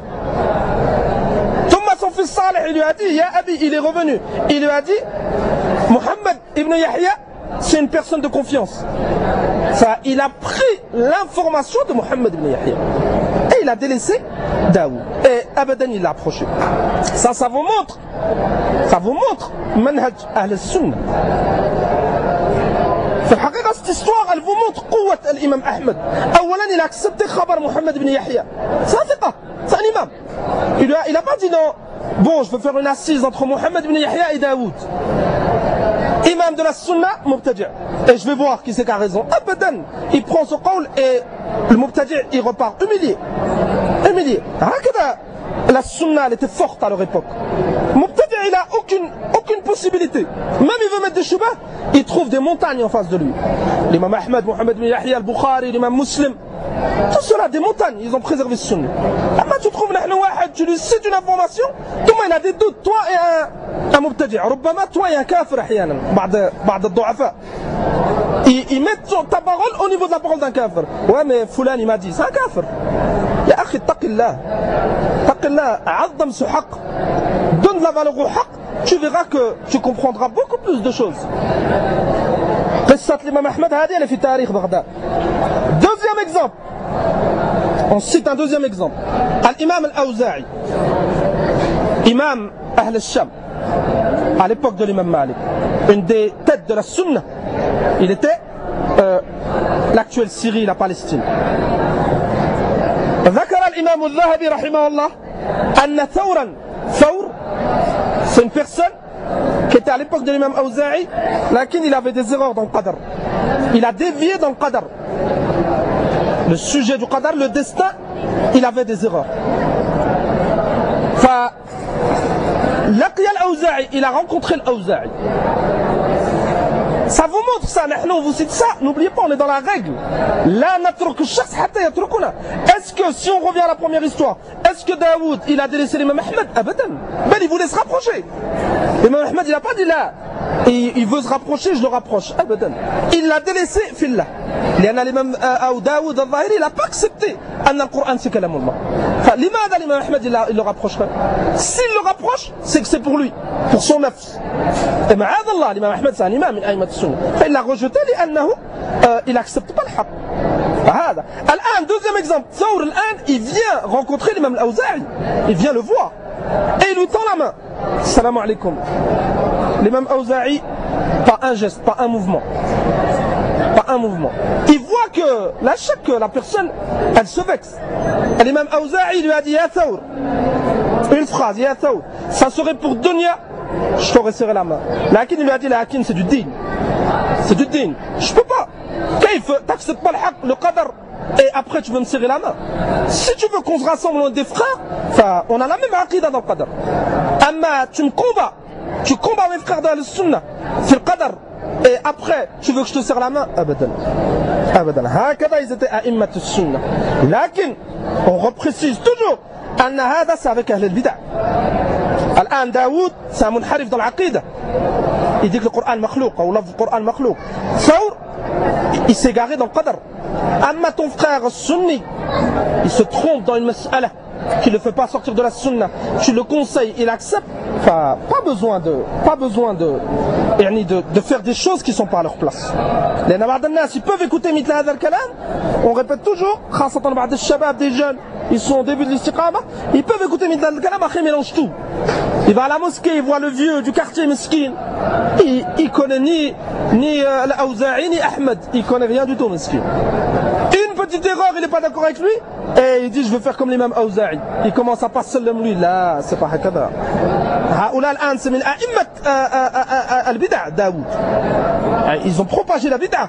Son fils Saleh il lui a dit ya Abi, il est revenu, il lui a dit Mohammed ibn Yahya c'est une personne de confiance. Il a pris l'information de Mohammed ibn Yahya et il a délaissé Daoud et abadan il l'a approché. Ça vous montre manhaj ahl sunnah. في الحقيقة cette histoire elle vous montre قوة l'imam Ahmed. أولا il a accepté خبر Mohammed ibn Yahya, c'est un imam. Il a pas dit non, bon je veux faire une assise entre Mohammed ibn Yahya et Daoud, imam de la sunna, mubtadi', et je vais voir qui c'est qui a raison. Abadan, il prend ce qawl et le mubtadi' il repart humilié. La sunna elle était forte à leur époque. Mubtadi' il a aucune possibilité. Même il veut mettre des shubha, il trouve des montagnes en face de lui. L'imam Ahmed, Mohammed ibn Yahya, al-Bukhari, l'imam Muslim, tout cela des montagnes, ils ont préservé ce sunna. Amma tu trouves tu lui cites une information, tout le monde a des doutes, toi et un mubtadi'. ربما toi et un kafir احيانا بعض الضعفاء. Ils mettent ta parole au niveau de la parole d'un kafir. Ouais mais Foulan il m'a dit, c'est un kafir. Ya akhi taqillah. Taqillah, عظم ce haqq. Donne la valeur au haqq, tu verras que tu comprendras beaucoup plus de choses. قصة الإمام أحمد هذه اللي في تاريخ بغداد. Deuxième exemple, on cite un deuxième exemple. L'imam al-Awza'i, imam Ahl al-Sham, à l'époque de l'imam Malik, une des têtes de la Sunna. Il était l'actuelle Syrie, la Palestine. ذكر الإمام الذهبي رحمه الله أن ثور c'est une personne qui était à l'époque de l'imam Awza'i, lakin il avait des erreurs dans le qadr. Il a dévié dans le qadr. Le sujet du qadr, le destin, il avait des erreurs. لقي الأوزاعي, il a rencontré l'Awza'i. Ça vous montre ça, on vous cite ça, n'oubliez pas, on est dans la règle. Est-ce que, si on revient à la première histoire, est-ce que Daoud, il a délaissé l'imam Ahmed? Abadan. Ben, il voulait se rapprocher. L'imam Ahmed, il n'a pas dit là, il veut se rapprocher, je le rapproche. Abadan. Il l'a délaissé, fillah. L'imam Daoud al-Zahiri, il n'a pas accepté que le Coran c'est kalamullah. لماذا l'imam Ahmed, il le rapprocherait? S'il le rapproche, c'est que c'est pour lui, pour son nafs. Et ma'adallah, l'imam Ahmed, c'est un imam, min aïmat sunna. Il l'a rejeté, il n'accepte pas le haqq. هذا. الآن, deuxième exemple, Thawr الآن, il vient rencontrer l'imam al-Awza'i, il vient le voir, et il lui tend la main. Salam alaikum. L'imam Awza'i, pas un geste, pas un mouvement. Pas un mouvement. Il voit que la personne, elle se vexe. L'imam Awza'i lui a dit, Ya Thawr, une phrase, Ya Thawr, ça serait pour dunya, je t'aurais serré la main. Lakin, il lui a dit, Lakin, c'est du din. C'est du din. Je peux pas. T'acceptes pas le qadr et après tu veux me serrer la main. Si tu veux qu'on se rassemble des frères, on a la même aqida dans le qadr. Amma, tu combats mes frères dans le sunnah, c'est le qadr. Et après, tu veux que je te serre la main? Abadan. Abadan. Hakada, ils étaient à immat al-sunnah. Lakin, on reprécise toujours, anna hada, c'est avec ahl al-bid'ah. Al-an, Daoud, c'est un munharif dans l'aqida. Il dit que le Coran makhlouq, ou le Coran makhlouq. Thawr, il s'est garé dans le qadr. Amma ton frère sunni, il se trompe dans une mas'ala qui ne le fait pas sortir de la sunna. Tu le conseilles, il accepte. Pas besoin de faire des choses qui ne sont pas à leur place. Les nabadannas, ils peuvent écouter mitla hadha al-kalam. On répète toujours, khasatan ba'd al-shabab, des jeunes, ils sont au début de l'istiqama, ils peuvent écouter mitla hadha al-kalam, après ils mélangent tout. Il va à la mosquée, il voit le vieux du quartier mesquin. Il connaît ni l'Awza'i ni Ahmed, il connaît rien du tout mesquin. Une petite erreur, il n'est pas d'accord avec lui, et il dit je veux faire comme l'imam Awza'i. Il commence à passer le lui, là, c'est pas hakada. Ils ont propagé la bid'a.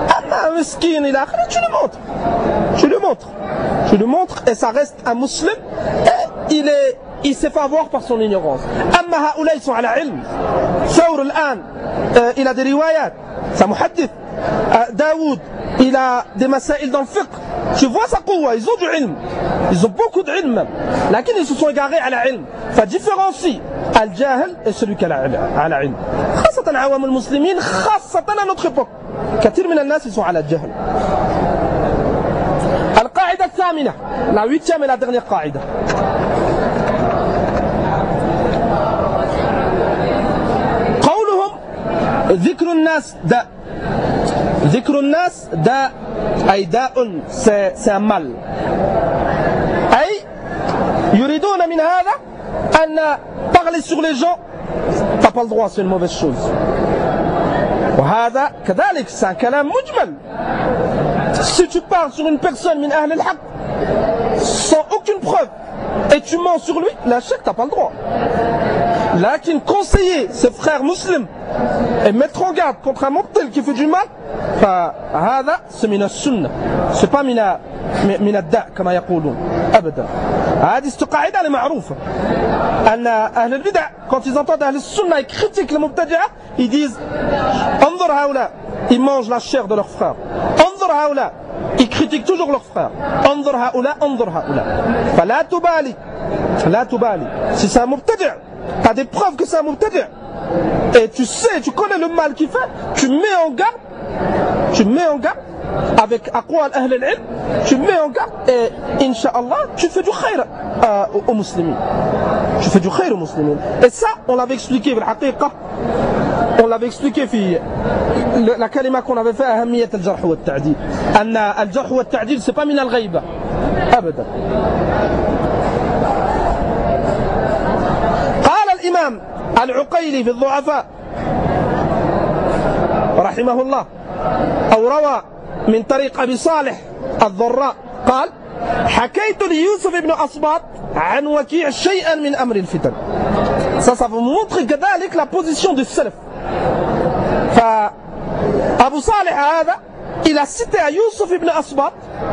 Tu le montres et ça reste un musulman et il s'est fait avoir par son ignorance. Amma haoula, ils sont à la ilm. Thawr al-an, il a des riwayat, c'est un muhaddith. Daoud, il a des masaïl dans le fiqh. Tu vois sa quwa, ils ont du ilm. Ils ont beaucoup d'ilm même. Lakin ils se sont égarés à la ilm. Ça différencie al-jahil et celui qui a la ilm. Khassatan awam al-muslimin, khassatan à notre époque. Kathir min al-nas, ils sont à la jahil. Al-qa'ida al-thamina, la 8e et la dernière qa'ida. قولهم ذكر الناس داء. ذكر الناس داء أي داء c'est un mal. أي يريدون من هذا أن parler sur les gens t'as pas le droit, c'est une mauvaise chose. وهذا كذلك c'est un كلام مجمل. Si tu parles sur une personne من أهل الحق sans aucune preuve et tu mens sur lui, la chèque t'as pas le droit. Lakin conseiller ses frères musulmans et mettre en garde contre un mortel qui fait du mal, فهذا c'est من السنة, c'est pas من الداء كما يقولون أبدا. هذه القاعدة المعروفة أن أهل البدع quand ils entendent أهل السنة ils critiquent les mubtadi'a, ils disent انظر هؤلاء, ils mangent la chair de leurs frères. انظر هؤلاء, ils critiquent toujours leurs frères. انظر هؤلاء انظر هؤلاء. فلا تبالي, لا تبالي. Si c'est un mubtadi', t'as des preuves que c'est un mubtadi', et tu sais, tu connais le mal qu'il fait, tu mets en garde avec aqwal ahl al-ilm, tu mets en garde et inch'Allah tu fais du khayr aux musulmans. Tu fais du khayr aux musulmans. Et ça, on l'avait expliqué, On l'avait expliqué la kalima qu'on avait fait à Ahamiyat al-Jarh wa al-Ta'dil. Al-Jarh wa al-Ta'dil c'est pas min al-ghayba. Abadan. قال الإمام العقيلي في الضعفاء رحمه الله أو روى من طريق أبي صالح الضراء قال حكيت ليوسف بن أصباط عن وكيع شيئا من أمر الفتن. Ça vous montre كذلك la position du salaf. فأبو صالح هذا il a cité à Youssouf ibn Asbat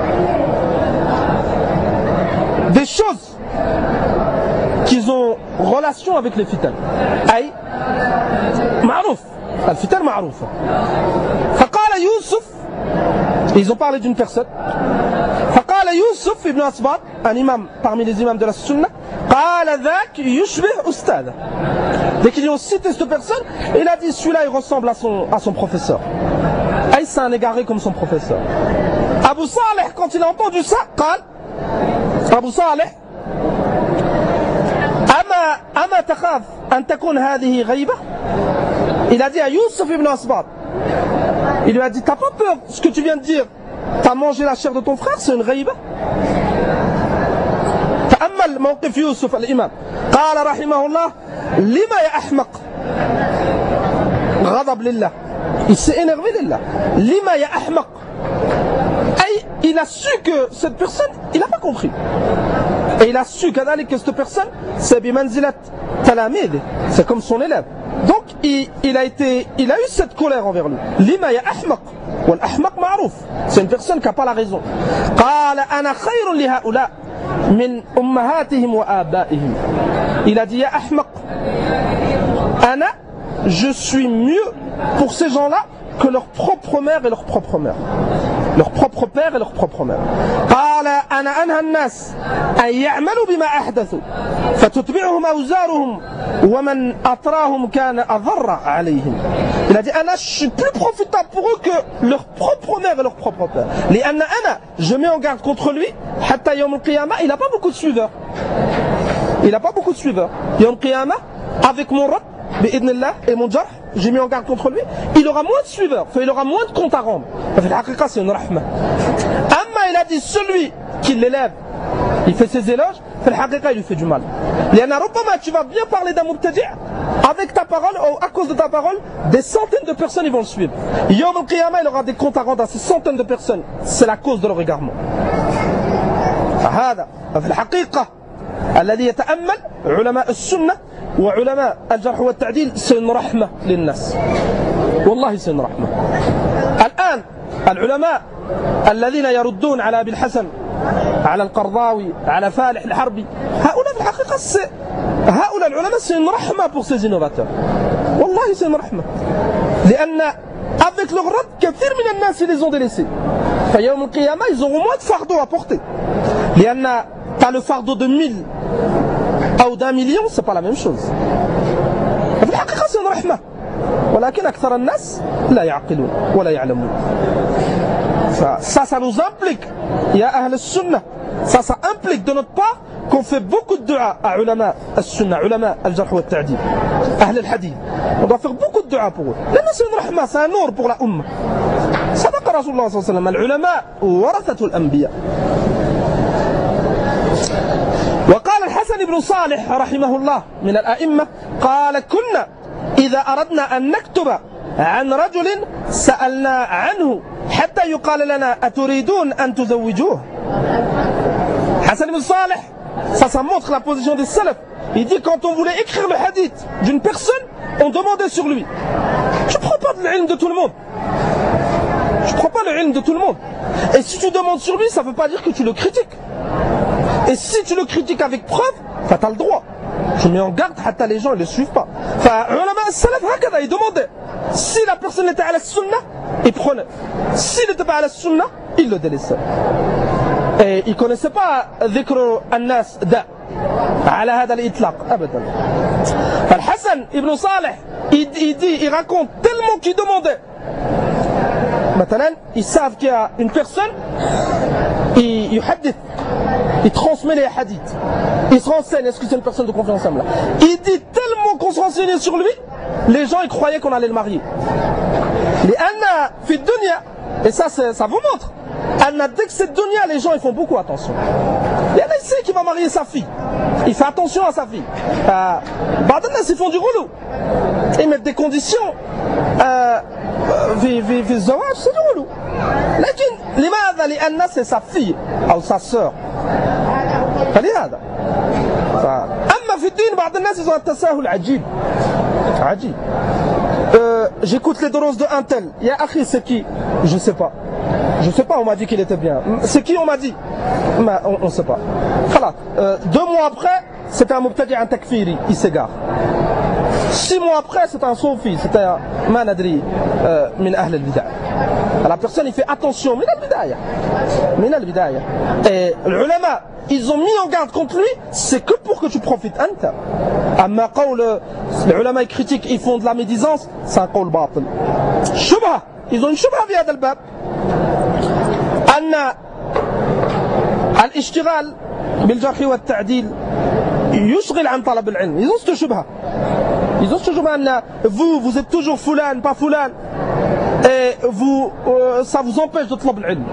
des choses qui ont relation avec les fitan. أي معروف الفتن معروفة. فقال يوسف, ils ont parlé d'une personne. فقال يوسف ibn Asbat, un imam parmi les imams de la sunna, قال ذاك يشبه أستاذه. Dès qu'ils ont cité cette personne, il a dit celui-là il ressemble à son professeur. Aïe, c'est un égaré comme son professeur. Abu Saleh, quand il a entendu ça, قال Abu Saleh, أما تخاف أن تكون هذه غيبة. Il a dit à Youssouf ibn Asbat, il lui a dit t'as pas peur ce que tu viens de dire, t'as mangé la chair de ton frère, c'est une غيبة. تأمل موقف يوسف الإمام قال رحمه الله لما يا أحمق غضب لله, il s'est énervé لله. لما يا أحمق, il a su que cette personne, il n'a pas compris. Et il a su que cette personne, c'est bimanzilat talamid, c'est comme son élève. Donc il a eu cette colère envers lui. Lima ya ahmaq, wal ahmaq ma'rouf. C'est une personne qui n'a pas la raison. Qala ana khayrun li haula min ummahatihim wa abaihim. Il a dit ya ahmaq, ana, je suis mieux pour ces gens-là que leur propre mère et leur propre mère. Leur propre père et leur propre mère. قال أنا أنهى الناس أن يعملوا بما أحدثوا فتتبعهم أوزارهم ومن أطراهم كان أضر عليهم. Il a dit أنا je suis plus profitable pour eux que leur propre mère et leur propre père. لأن أنا je mets en garde contre lui حتى يوم القيامة il n'a pas beaucoup de suiveurs. Il n'a pas beaucoup de suiveurs. يوم القيامة avec mon rab bi'idnillah et mon jarh, j'ai mis en garde contre lui, il aura moins de suiveurs, il aura moins de comptes à rendre. C'est une rahma. Amma il a dit celui qui l'élève, il fait ses éloges, il lui fait du mal. Tu vas bien parler d'un mubtadi' avec ta parole ou à cause de ta parole, des centaines de personnes ils vont le suivre. Yom al-Qiyamah il aura des comptes à rendre à ces centaines de personnes. C'est la cause de leur égarement. هذا في الحقيقة الذي يتأمل علماء السنة وعلماء الجرح والتعديل سن رحمة للناس. والله سن رحمة. الآن العلماء الذين يردون على أبي الحسن, على القرضاوي, على فالح الحربي, هؤلاء في الحقيقة هؤلاء العلماء سن رحمة pour ces innovateurs. والله سن رحمة. لأن avec leur rad, كثير من الناس ils les ont délaissés. فيوم القيامة ils auront moins de fardeau à porter. لأن t'as le fardeau de 1000 ou d'1 million, c'est pas la même chose. في الحقيقة c'est une رحمة. ولكن أكثر الناس لا يعقلون ولا يعلمون. Ça nous implique, يا أهل السنة, ça implique de notre part qu'on fait beaucoup de dua à ulama al-sunnah, ulama al-jarh wa al-ta'dil, أهل الحديث. On doit faire beaucoup de dua pour eux. لأن c'est une رحمة, c'est un nour pour la umma. صدق رسول الله صلى الله عليه وسلم, العلماء ورثة الأنبياء. وقال الحسن بن صالح رحمه الله من الأئمة قال كنا إذا أردنا أن نكتب عن رجل سألنا عنه حتى يقال لنا أتريدون أن تزوجوه. Hassan ibn Salih, ça montre la position des salafs. Il dit quand on voulait écrire le hadith d'une personne, on demandait sur lui. Je ne prends pas l'ilm de tout le monde. Je ne prends pas l'ilm de tout le monde. Et si tu demandes sur lui, ça ne veut pas dire que tu le critiques. Et si tu le critiques avec preuve, tu as le droit. Je mets en garde, les gens ne le suivent pas. Ils demandaient. Si la personne était à la sunnah, il prenait. S'il n'était pas à la sunnah, il le délaissait. Et il ne connaissait pas ذكر الناس دا على هذا الإطلاق أبدا. Hassan ibn Salih, il raconte tellement qu'il demandait. Maintenant, ils savent qu'il y a une personne, il transmet les hadiths. Il se renseigne, est-ce que c'est une personne de confiance là? Il dit tellement qu'on se renseignait sur lui, les gens ils croyaient qu'on allait le marier. Et ça vous montre. Dès que c'est dunya, les gens ils font beaucoup attention. Il y en a ici qui va marier sa fille. Il fait attention à sa fille. Ils font du rouleau. Ils mettent des conditions. في الزواج c'est du rouleau. لكن لماذا؟ لأن c'est sa fille أو sa sœur. فلهذا. أما في الدين بعض الناس ils ont un تساهل عجيب. عجيب. J'écoute les doros de un tel. Ya akhi, c'est qui? Je sais pas. Je sais pas, on m'a dit qu'il était bien. C'est qui on m'a dit? Mais on sait pas. Voilà. 2 mois après, c'était un mubtadi' un takfiri, il s'égare. 6 mois après, c'était un soufi, c'était un manadri min ahl al-bid'ah. La personne, il fait attention, min al-bid'ah. Min al-bid'ah. Et les ulama, ils ont mis en garde contre lui, c'est que pour que tu profites. Anta. Amma qawl, les ulama ils critiquent, ils font de la médisance, c'est un qawl batil. Shubha, ils ont une shubha في هذا الباب. أن الاشتغال بالجرح والتعديل يشغل عن طلب العلم. Ils ont cette shubha. Ils ont cette shubha أن vous êtes toujours fulan, pas fulan, et vous, ça vous empêche de طلب العلم.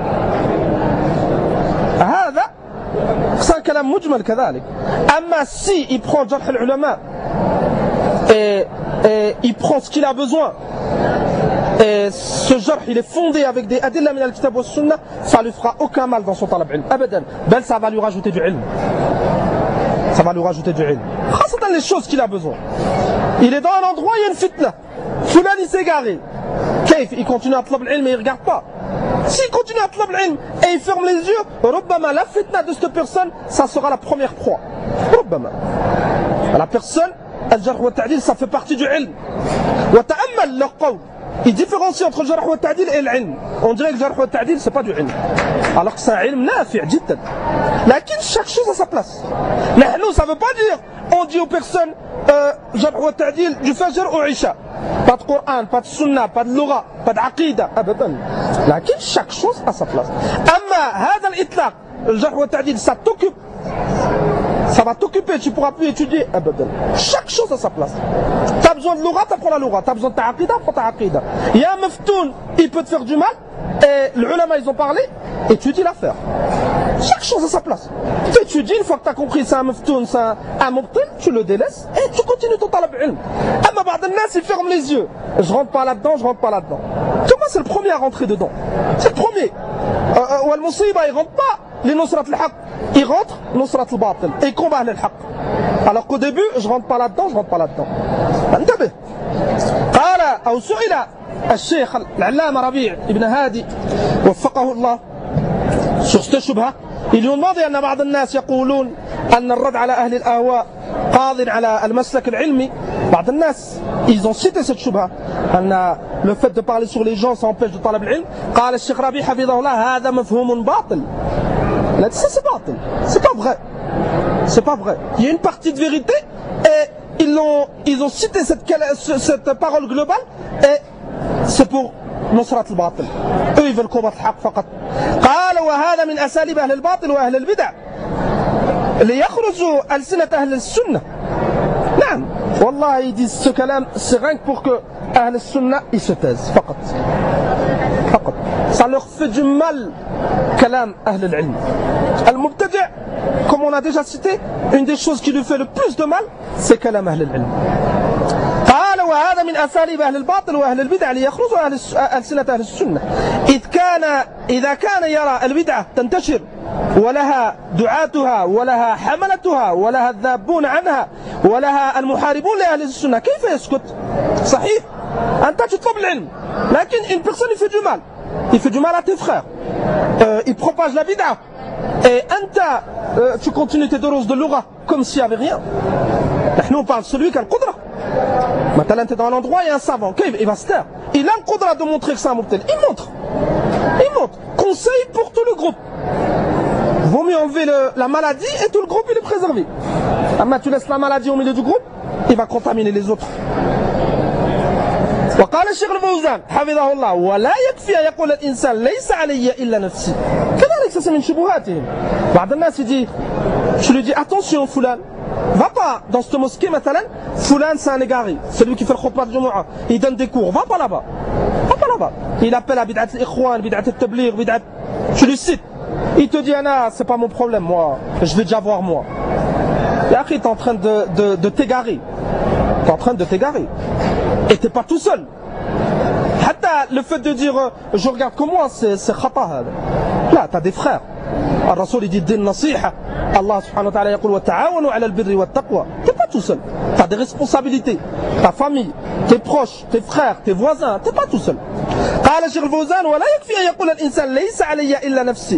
هذا c'est un كلام مجمل كذلك. أما si il prend جرح العلماء et il prend ce qu'il a besoin, et ce jarh il est fondé avec des adilla min al-kitab wa sunnah, ça lui fera aucun mal dans son talab ilm, abadan, bel ça va lui rajouter du ilm, ça va lui rajouter du ilm, khasatan les choses qu'il a besoin. Il est dans un endroit, il y a une fitna, fulan il s'est garé, il continue à talab ilm et il regarde pas. S'il continue à talab ilm et il ferme les yeux, rubbama la fitna de cette personne, ça sera la première proie, rubbama. La personne, al-jarh wa ta'dil, ça fait partie du ilm. Wa ta'ammal leur qawl. Il différencie entre le jarh wa ta'dil et l'ilm. On dirait que le jarh wa ta'dil c'est pas du ilm. Alors que c'est un ilm nafi' jiddan. Lakin chaque chose à sa place. Nahnu, ça veut pas dire, on dit aux personnes, jarh wa ta'dil du fajr au isha. Pas de Coran, pas de Sunnah, pas de Lugha, pas d'Aqida, abadan. Lakin chaque chose à sa place. Amma, hada al-itlaq, le jarh wa ta'dil, ça t'occupe. Ça va t'occuper, tu ne pourras plus étudier. Chaque chose à sa place. Tu as besoin de Lugha, tu apprends la Lugha. Tu as besoin de ta Aqida, prends ta Aqida. Il y a un maftoun, il peut te faire du mal. Et les ulama, ils ont parlé. Étudie l'affaire. Chaque chose à sa place. Tu étudies, une fois que tu as compris c'est un maftoun, c'est un mubtil, tu le délaisses et tu continues ton talab ilm. Amma ba'd an-nas, ils ferment les yeux. Je rentre pas là-dedans, je rentre pas là-dedans. Thomas, c'est le premier à rentrer dedans. C'est le premier. Ou al-musiba, il rentre pas. Les nusrat al-haq, ils rentrent, nusrat al-batil. Et ils combattent al-haq. Alors qu'au début, je rentre pas là-dedans, je rentre pas là-dedans. انتبه. قال أو سئل الشيخ العلامة ربيع ابن هادي وفقه الله sur cette shubha, ils lui ont demandé أن بعض الناس يقولون أن الرد على أهل الأهواء قاض على المسلك العلمي. بعض الناس ils ont cité cette shubha أن le fait de parler sur les gens ça empêche de طلب العلم. قال الشيخ ربيع حفظه الله هذا مفهوم باطل. Ça c'est باطل, c'est pas vrai. C'est pas vrai. Il y a une partie de vérité et ils ont cité cette parole globale et c'est pour نصرة الباطل. eux ils veulent combattre الحق فقط. قال وهذا من أساليب أهل الباطل وأهل البدع ليخرجوا ألسنة أهل السنة. نعم والله ils disent ce كلام c'est rien que pour que أهل السنة ils se taisent فقط. فقط. ça leur fait du mal كلام أهل العلم. المبتدع comme on a déjà cité, une des choses qui lui fait le plus de mal c'est كلام أهل العلم. قال وهذا من أساليب أهل الباطل وأهل البدع ليخرجوا ألسنة أهل السنة. إذا كان يرى البدعة تنتشر ولها دعاتها ولها حملتها ولها الذابون عنها ولها المحاربون لأهل السنة كيف يسكت؟ صحيح أنت تطلب العلم لكن une personne il fait du mal à tes frères, il propage la bid'a et tu continues tes doros de Lugha comme s'il n'y avait rien. Nous on parle de celui qui a le qudra. Maintenant tu es dans un endroit, il y a un savant, il va se taire. Il a le qudra de montrer que c'est un mubtil. Il montre. Conseil pour tout le groupe. Vaut mieux enlever la maladie et tout le groupe il est préservé. Amma tu laisses la maladie au milieu du groupe, il va contaminer les autres. وقال الشيخ الفوزان حفظه الله ولا يكفي أن يقول الإنسان ليس علي إلا نفسي. كذلك c'est من شبهاتهم. بعض الناس يجي tu lui dis attention fulan, Va pas dans cette mosquée, maintenant, Foulan c'est un égaré, celui qui fait le khutbah de Jumu'ah, il donne des cours, va pas là-bas. Va pas là-bas. Il appelle à bid'at al-ikhwan, bid'at al-tabligh, bid'at... Tu le cites. Il te dit, Anna, c'est pas mon problème, moi, je vais déjà voir moi. Et après, t'es en train de t'égarer. T'es en train de t'égarer. Et t'es pas tout seul. Le fait de dire je regarde comme moi, c'est khata. Là, t'as des frères. Al-Rasoul dit din nasiha. Allah subhanahu wa ta'ala yaqul wa ta'awanu 'ala al-birri wa at-taqwa. T'es pas tout seul. T'as des responsabilités. Ta famille, tes proches, tes frères, tes voisins, t'es pas tout seul. قال الشيخ الفوزان ولا يكفي أن يقول الإنسان ليس علي إلا نفسي.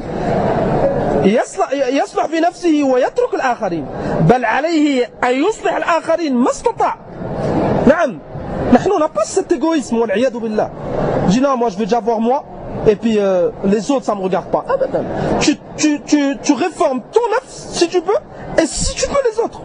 يصلح في نفسه ويترك الآخرين. بل عليه أن يصلح الآخرين ما استطاع. نعم. Nous, on n'a pas cet égoïsme, billah. Dis non, moi je vais déjà voir moi, et puis les autres ça me regarde pas. Tu réformes ton nafs si tu peux, et si tu peux les autres.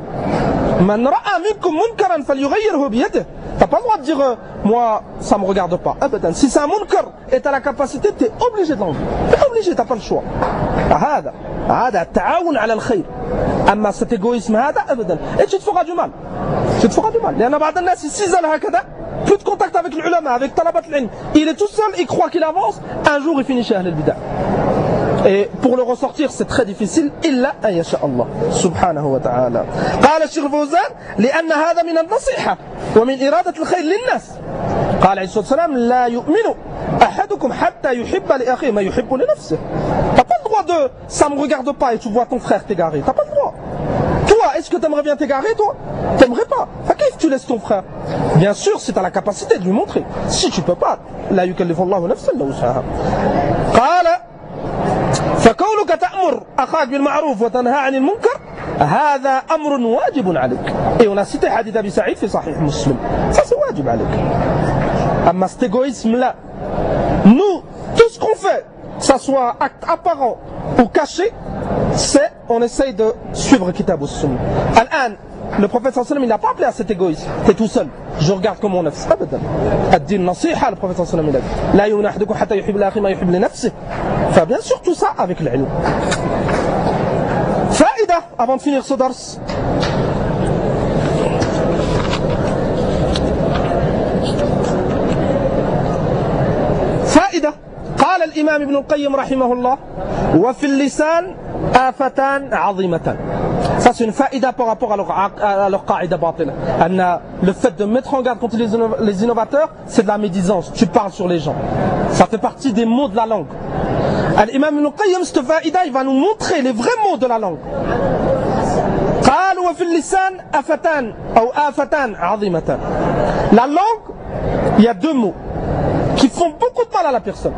T'as pas le droit de dire moi ça me regarde pas. Si c'est un munkar et t'as la capacité, t'es obligé de l'enlever. T'es obligé, t'as pas le choix. هذا التعاون على الخير. أما cet égoïsme هذا أبدا. Et tu te feras du mal. Tu te feras du mal. لأن بعض الناس يسيزل هكذا. Plus de contact avec l'ulama, avec talabat al-ilm. Il est tout seul, il croit qu'il avance. Un jour il finit chez Ahl al-Bida. Et pour le ressortir c'est très difficile. إلا أن يشاء الله سبحانه وتعالى. قال الشيخ الفوزان لأن هذا من النصيحة ومن إرادة الخير للناس. قال عليه الصلاة والسلام لا يؤمن أحدكم حتى يحب لأخيه ما يحب لنفسه. T'as pas le droit de ça me regarde pas et tu vois ton frère t'égarer. T'as pas le droit. Toi, est-ce que t'aimerais bien t'égarer toi? T'aimerais pas. Qu'est-ce que tu laisses ton frère? Bien sûr, si t'as la capacité de lui montrer. Si tu peux pas, لا يكلف الله نفسا إلا وسعها. قال فكونك تأمر أخاك بالمعروف وتنهى عن المنكر هذا أمر واجب عليك. Et on a cité hadith Abi Sa'id في صحيح مسلم. Ça c'est واجب عليك. أما cet égoïsme là, nous, tout ce qu'on fait, que ça soit acte apparent ou caché, c'est on essaye de suivre Kitab al-Sunnah. Al-an, le prophète sallallahu alayhi wa sallam, il n'a pas appelé à cet égoïsme. T'es tout seul, je regarde comme mon nafs. Abadan. Ad-din nasiha, le prophète sallallahu alayhi wa sallam, il a dit la yu'minu ahadukum hatta yuhibba li-akhihi ma yuhibbu li nafsihi. Enfin, bien sûr, tout ça avec l'ilm. Faïda, avant de finir ce dars. فائدة قال الإمام ابن القيم رحمه الله وفي اللسان آفتان عظيمتان. Ça c'est une faïda par rapport à leur qaïda batila. Le fait de mettre en garde contre les innovateurs, c'est de la médisance. Tu parles sur les gens. Ça fait partie des mots de la langue. L'imam ibn al-Qayyim, cette faïda, il va nous montrer les vrais mots de la langue. قال وفي اللسان آفتان أو آفتان عظيمتان. La langue, il y a deux mots qui font beaucoup de mal à la personne.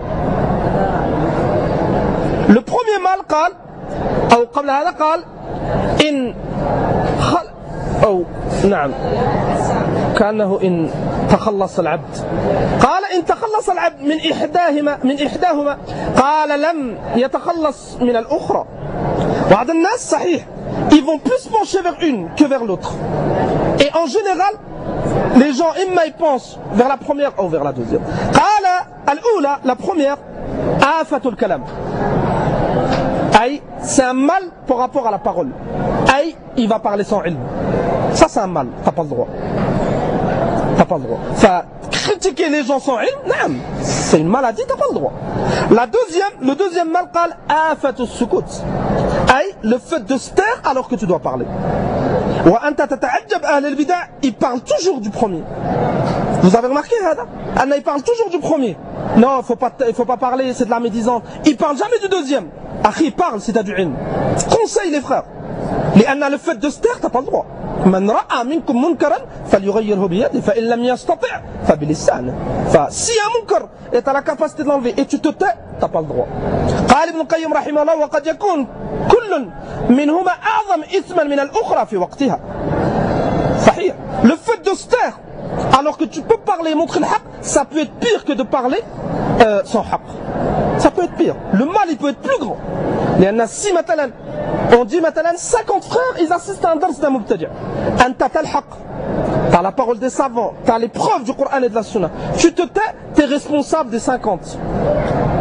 Le premier mal قال أو قبل هذا قال إن أو نعم كأنه إن تخلص العبد قال إن تخلص العبد من إحداهما قال لم يتخلص من الأخرى. بعض الناس صحيح ils vont plus se pencher vers une que vers l'autre. Et en général, les gens, ils pensent vers la première ou vers la deuxième. La première, afatul kalam. Aïe, c'est un mal par rapport à la parole. Aïe, il va parler sans ilm. Ça, c'est un mal. T'as pas le droit. T'as pas le droit. Enfin, critiquer les gens sans ilm, c'est une maladie, t'as pas le droit. Le deuxième mal, qal afatul sukut. Aïe, le fait de se taire alors que tu dois parler. Wa anta tata'ajjab ahl al-bida', il parle toujours du premier. Vous avez remarqué ça? Anna, il parle toujours du premier. Non, il faut pas parler, c'est de la médisance. Il parle jamais du deuxième. Akhi, parle si t'as du ilm. Conseille les frères. لأن le fait de se taire, t'as pas le droit. من رأى منكم منكرا فليغيره بيده فإن لم يستطع فبلسانه. Si un munkar et t'as la capacité de l'enlever et tu te tais, t'as pas le droit. قال ابن القيم رحمه الله وقد يكون كل منهما أعظم إثما من الأخرى في وقتها. صحيح. Le fait de se taire alors que tu peux parler et montrer le haq, ça peut être pire que de parler sans haq. Ça peut être pire. Le mal, il peut être plus grand. Si مثلا on dit maintenant 50 frères, ils assistent à un dars d'un mubtadi'. Anta tal haq. T'as la parole des savants, t'as les preuves du Coran et de la Sunna. Tu te tais, t'es responsable des 50. T'as une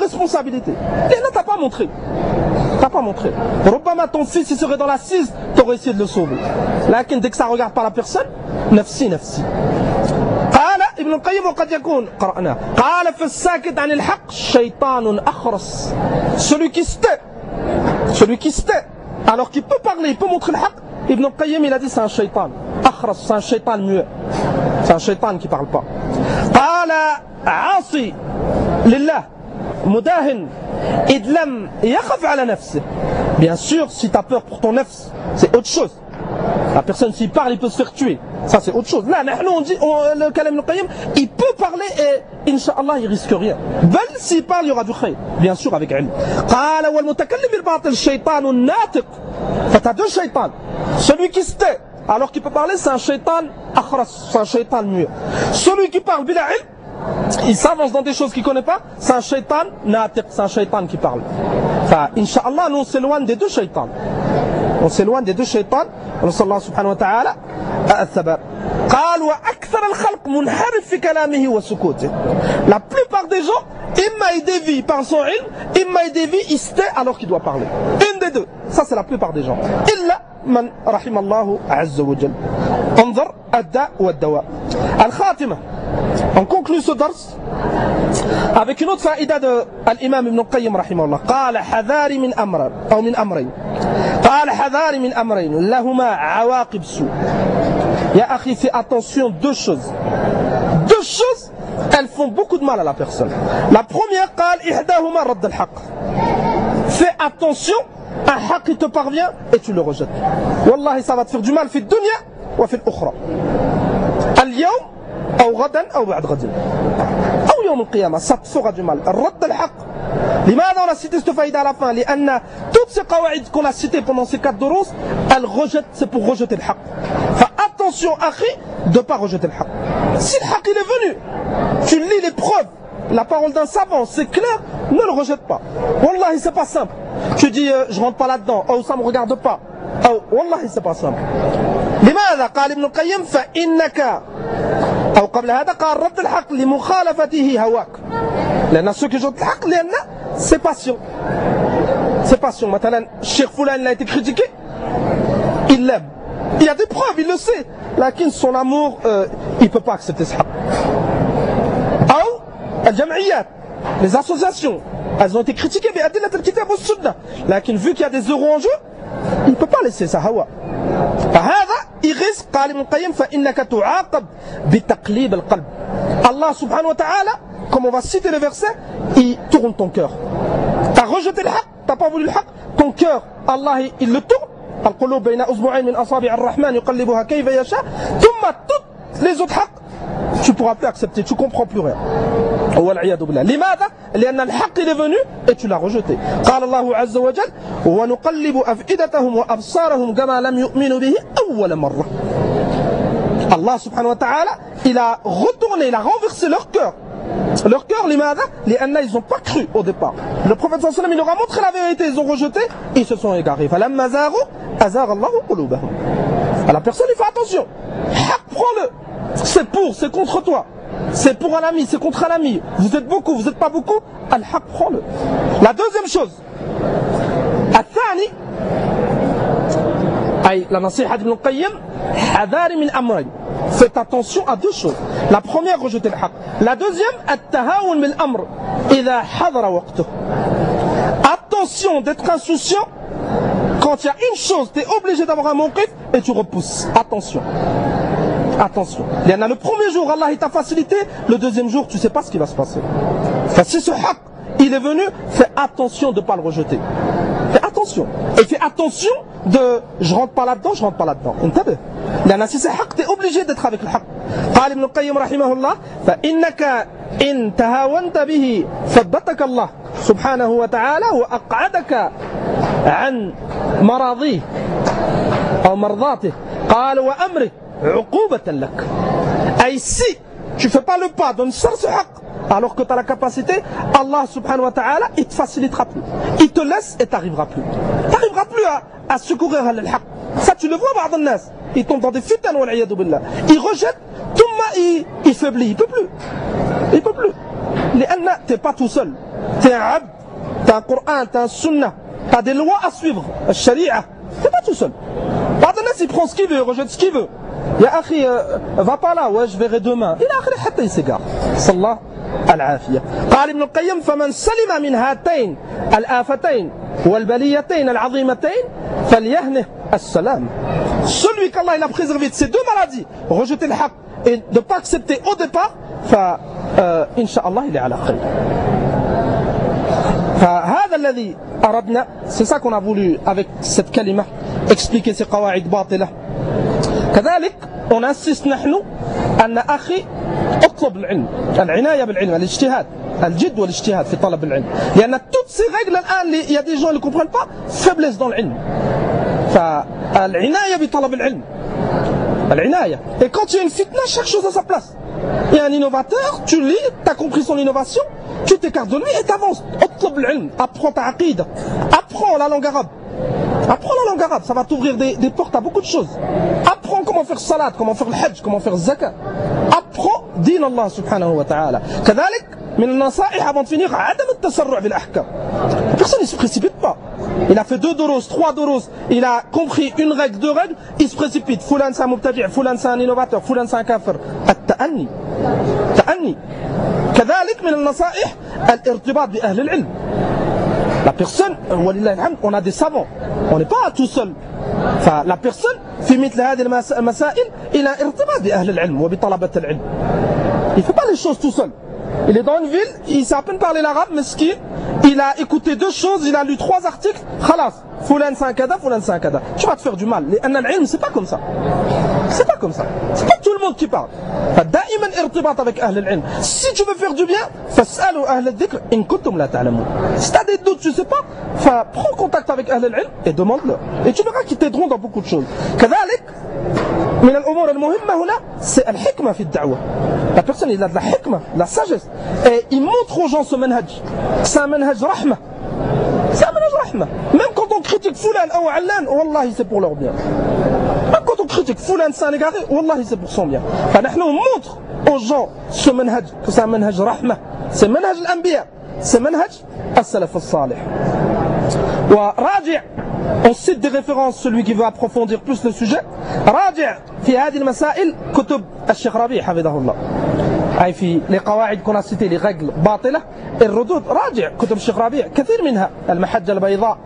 responsabilité. Et là, t'as pas montré. T'as pas montré. Robama, ton fils, il serait dans la 6, t'aurais essayé de le sauver. Là, dès que ça regarde pas la personne, nafsi, nafsi. قال ابن القيم وقد يكون قرأنا قال في الساكت عن الحق شيطان أخرس. Celui qui se tait alors qu'il peut parler, il peut montrer le haq. Ibn al-Qayyim, il a dit c'est un shaitan. Akhras, c'est un shaitan muet. C'est un shaitan qui parle pas. قال عاصي لله مداهن إذ لم يخف على نفسه. Bien sûr, si tu as peur pour ton nafs, c'est autre chose. La personne, s'il parle, il peut se faire tuer. Ça, c'est autre chose. Là, on dit, le Kalam Ibn al-Qayyim, il peut parler et, Inch'Allah, il risque rien. Bel, s'il parle, il y aura du khayr. Bien sûr, avec ilm. قال والمتكلم بالباطل شيطان ناطق. T'as deux shaitans. Celui qui se tait, alors qu'il peut parler, c'est un shaitan akhras, c'est un shaitan muet. Celui qui parle bila ilm, il s'avance dans des choses qu'il ne connaît pas, c'est un shaitan natiq, c'est un shaitan qui parle. Enfin, Inch'Allah, nous on s'éloigne des deux shaitans. On s'éloigne des deux shaitans. ونسأل الله سبحانه وتعالى الثبات. قال وأكثر الخلق منحرف في كلامه وسكوته. La plupart des gens, imma il dévie par son ilm, imma il dévie, il se tait alors qu'il doit parler. Une des deux. Ça c'est la plupart des gens. إلا من رحم الله عز وجل. انظر الداء والدواء. الخاتمة. On conclut ce dars avec une autre faïda de l'imam Ibn al-Qayyim rahimahullah. قال حذاري من أمر أو من أمرين. قال حذاري من أمرين لهما عواقب سوء. يا أخي, fais attention, deux choses. Deux choses, elles font beaucoup de mal à la personne. La première, قال إحداهما رد الحق. Fais attention, un haq qui te parvient et tu le rejettes. Wallahi, ça va te faire du mal في الدنيا وفي الأخرى. اليوم أو غدا أو بعد غد أو يوم القيامة, ça te fera du mal. رد الحق. لماذا on a cité cette faïda à la fin? لأن toutes ces qawaïd qu'on a citées pendant ces 4 durus, elles rejettent, c'est pour rejeter le haq. Attention, akhi, de ne pas rejeter le haq. Si le haq il est venu, tu lis les preuves, la parole d'un savant, c'est clair, ne le rejette pas. Wallahi, c'est pas simple. Tu dis, je rentre pas là-dedans, oh, ça me regarde pas. Oh, wallahi, c'est pas simple. لماذا قال ابن القيم فإنك أو قبل هذا قال رد الحق لمخالفته هواك. لأن ceux qui rejettent le haq, c'est passion. C'est passion. Maintenant, Cheikh Foulan il a été critiqué, il l'aime. Il y a des preuves, il le sait. Lakin son amour, il ne peut pas accepter ce haq. Ou, al-jam'iyat, les associations, elles ont été critiquées, mais adillat al-kitab wa sunnah. Lakin vu qu'il y a des euros en jeu, il ne peut pas laisser ça hawa. فهذا يغيظ. قال ابن القيم فإنك تعاقب بتقليب القلب. Allah subhanahu wa ta'ala, comme on va citer le verset, il tourne ton cœur. Tu as rejeté le haq, tu n'as pas voulu le haq, ton cœur, Allah il le tourne. القلوب بين أصبعين من أصابع الرحمن يقلبها كيف يشاء. ثم toutes les autres haq, tu ne pourras plus accepter, tu ne comprends plus rien. والعياذ بالله. لماذا؟ لأن الحق il est venu et tu l'as rejeté. قال الله عز وجل ونقلب أفئدتهم وأبصارهم كما لم يؤمنوا به أول مرة. Allah subhanahu wa ta'ala, il a retourné, il a renversé leur cœur. Leur cœur, لماذا؟ لأن ils n'ont pas cru au départ. Le prophète sallallahu alayhi wa sallam, il leur a montré la vérité, ils ont rejeté, et ils se sont égarés. فلما زاغوا أزاغ الله قلوبهم. À la personne, il fait attention. Haq, prends-le. C'est contre toi. C'est pour un ami, c'est contre un ami. Vous êtes beaucoup, vous n'êtes pas beaucoup. Al-Haq, prends-le. La deuxième chose. Al-Thani. La nasiha d'Ibn al-Qayyim. Hadari min amrayn. Faites attention à deux choses. La première, rejetez le haq. La deuxième, at-tahawun bil amr. Idha hadara waqtuh. Attention d'être insouciant. Quand il y a une chose, tu es obligé d'avoir un mawqif et tu repousses. Attention. Attention. Il y en a le premier jour, Allah il t'a facilité. Le deuxième jour, tu ne sais pas ce qui va se passer. Enfin, si ce haq, il est venu, fais attention de ne pas le rejeter. Fais attention. Et fais attention de je rentre pas là-dedans, je rentre pas là-dedans. Intabih. Il y en a si c'est haq, tu es obligé d'être avec le haq. قال ابن القيم رحمه الله فإنك إن تهاونت به ثبتك الله سبحانه وتعالى وأقعدك عن مراضيه أو مرضاته قال وأمره عقوبة لك. أي si tu fais pas le pas de ne faire ce haq alors que tu as la capacité, Allah subhanahu wa ta'ala il te facilitera plus, il te laisse et tu n'arriveras plus. Tu n'arriveras plus à secourir le haq. Ça tu le vois ba'd an-nas, il tombe dans des fitan wal iyad billah, il rejette, thumma il faiblit, il peut plus. Il peut plus. Tu n'es pas tout seul. t'es un abd, t'as un Coran, t'as un Sunnah, t'as des lois à suivre, le Sharia, t'es pas tout seul. Pardonnez, il prend ce qu'il veut, il rejette ce qu'il veut. Ya akhi, va pas là, ouais, je verrai demain. Il a akhri hatta il s'égare. Sallah al-afiyah. قال ابن القيم فمن سلم من هاتين الآفتين والبليتين العظيمتين فليهنه السلام. Celui qu'Allah il a préservé de ces deux maladies, rejeter le haqq et de ne pas accepter au départ, فإنشاء الله il est على خير. فهذا الذي أردنا, c'est ça qu'on a voulu avec cette kalima expliquer ces قواعد باطلة. كذلك on insiste نحن أن أخي اطلب العلم, العناية بالعلم, الاجتهاد, الجد والاجتهاد في طلب العلم, لأن toutes ces règles الآن il y a des gens qui ne comprennent pas, faiblesse dans العلم. فالعناية بطلب العلم, العناية. Et quand il y a une fitna, chaque chose à sa place. Il y a un innovateur, tu lis, tu as compris son innovation, tu t'écartes de lui et tu avances. اطلب العلم, apprends ta aqida, apprends la langue arabe. Apprends la langue arabe, ça va t'ouvrir des portes à beaucoup de choses. Apprends comment faire salat, comment faire le hajj, comment faire zakat. Apprends din Allah subhanahu wa ta'ala. كذلك من النصائح avant de finir عدم التسرع بالأحكام. La personne ne se précipite pas. Il a fait 2 doros, 3 doros, il a compris une règle, 2 règles, il se précipite. Foulan c'est un mubtadi', Foulan c'est un innovateur, Foulan c'est un kafir. التأني. تأني. كذلك من النصائح الارتباط بأهل العلم. La personne, on a des savants, on n'est pas tout seul. La personne, في مثل هذه المسائل, il a ارتباط بأهل العلم وبطلبة العلم. Il ne fait pas les choses tout seul. Il est dans une ville, il sait à peine parler l'arabe, mesquin, il a écouté 2 choses, il a lu 3 articles, khalas, Foulan c'est un kada, Foulan c'est un kada. Tu vas te faire du mal. L'ilm, c'est pas comme ça. C'est pas comme ça. C'est pas tout le monde qui parle. دائما ارتباط avec أهل العلم. Si tu veux faire du bien, فاسألوا أهل الذكر إن كنتم لا تعلمون. Si tu as des doutes, tu sais pas, prends contact avec أهل العلم et demande-leur. Et tu verras qu'ils t'aideront dans beaucoup de choses. كذلك من الأمور المهمة هنا c'est الحكمة في الدعوة. La personne il a de la hikmah, de la sagesse. Et il montre aux gens ce manhaj. C'est un manhaj rahma. C'est un manhaj rahma. Même quand on critique Foulan ou Allan, wallahi c'est pour leur bien. Même quand on critique Foulan c'est un égaré, wallahi c'est pour son bien. فنحن on montre aux gens ce manhaj, que c'est un manhaj rahma. C'est manhaj l'anbiya. C'est manhaj as-salaf as-salih. وراجع, on cite des références, celui qui veut approfondir plus le sujet. راجع في هذه المسائل كتب الشيخ ربيع حفظه الله. أي في لقواعد كنا cité les règles باطلة الردود, راجع كتب الشيخ ربيع كثير منها, المحجة البيضاء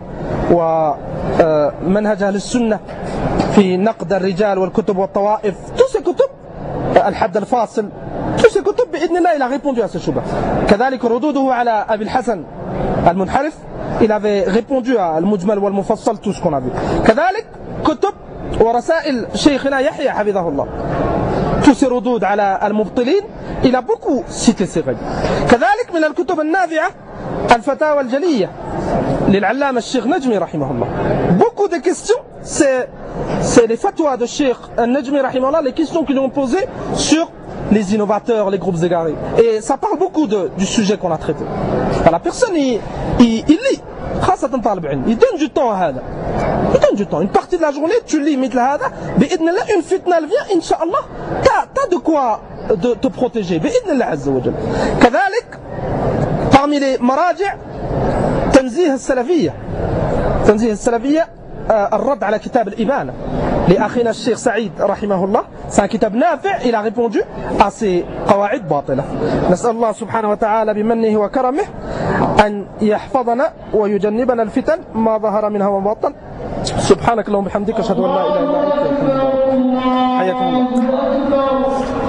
ومنهج أهل السنة في نقد الرجال والكتب والطوائف, tous ces كتب, الحد الفاصل, tous ces كتب بإذن الله il a répondu à ce شبهة. كذلك ردوده على أبي الحسن المنحرف, il avait répondu à المجمل والمفصل, tout ce qu'on a vu. كذلك كتب ورسائل شيخنا يحيى حفظه الله, tous ces ردود على المبطلين, il a beaucoup cité ces règles. كذلك من الكتب النافعة الفتاوى الجلية للعلامة الشيخ نجمي رحمه الله. Beaucoup de questions, c'est les fatwas de Cheikh Najmi رحمه الله, les questions qu'ils ont posées sur les innovateurs, les groupes égarés. Et ça parle beaucoup du sujet qu'on a traité. La personne, il lit, il donne du temps à هذا. Il donne du temps. Une partie de la journée, tu lis مثل هذا, بإذن الله, une fitna elle vient, Inch'Allah, t'as de quoi te protéger, بإذن الله عز وجل. كذلك, parmi les مراجع, تنزيه السلفية. تنزيه السلفية, الرد على كتاب الإبانة لأخينا الشيخ سعيد رحمه الله. C'est un kitab نافع, il a répondu à ces قواعد باطلة. نسأل الله سبحانه وتعالى بمنه وكرمه أن يحفظنا ويجنبنا الفتن ما ظهر منها وما بطن. سبحانك اللهم وبحمدك أشهد أن لا إله إلا أنت. حياكم الله.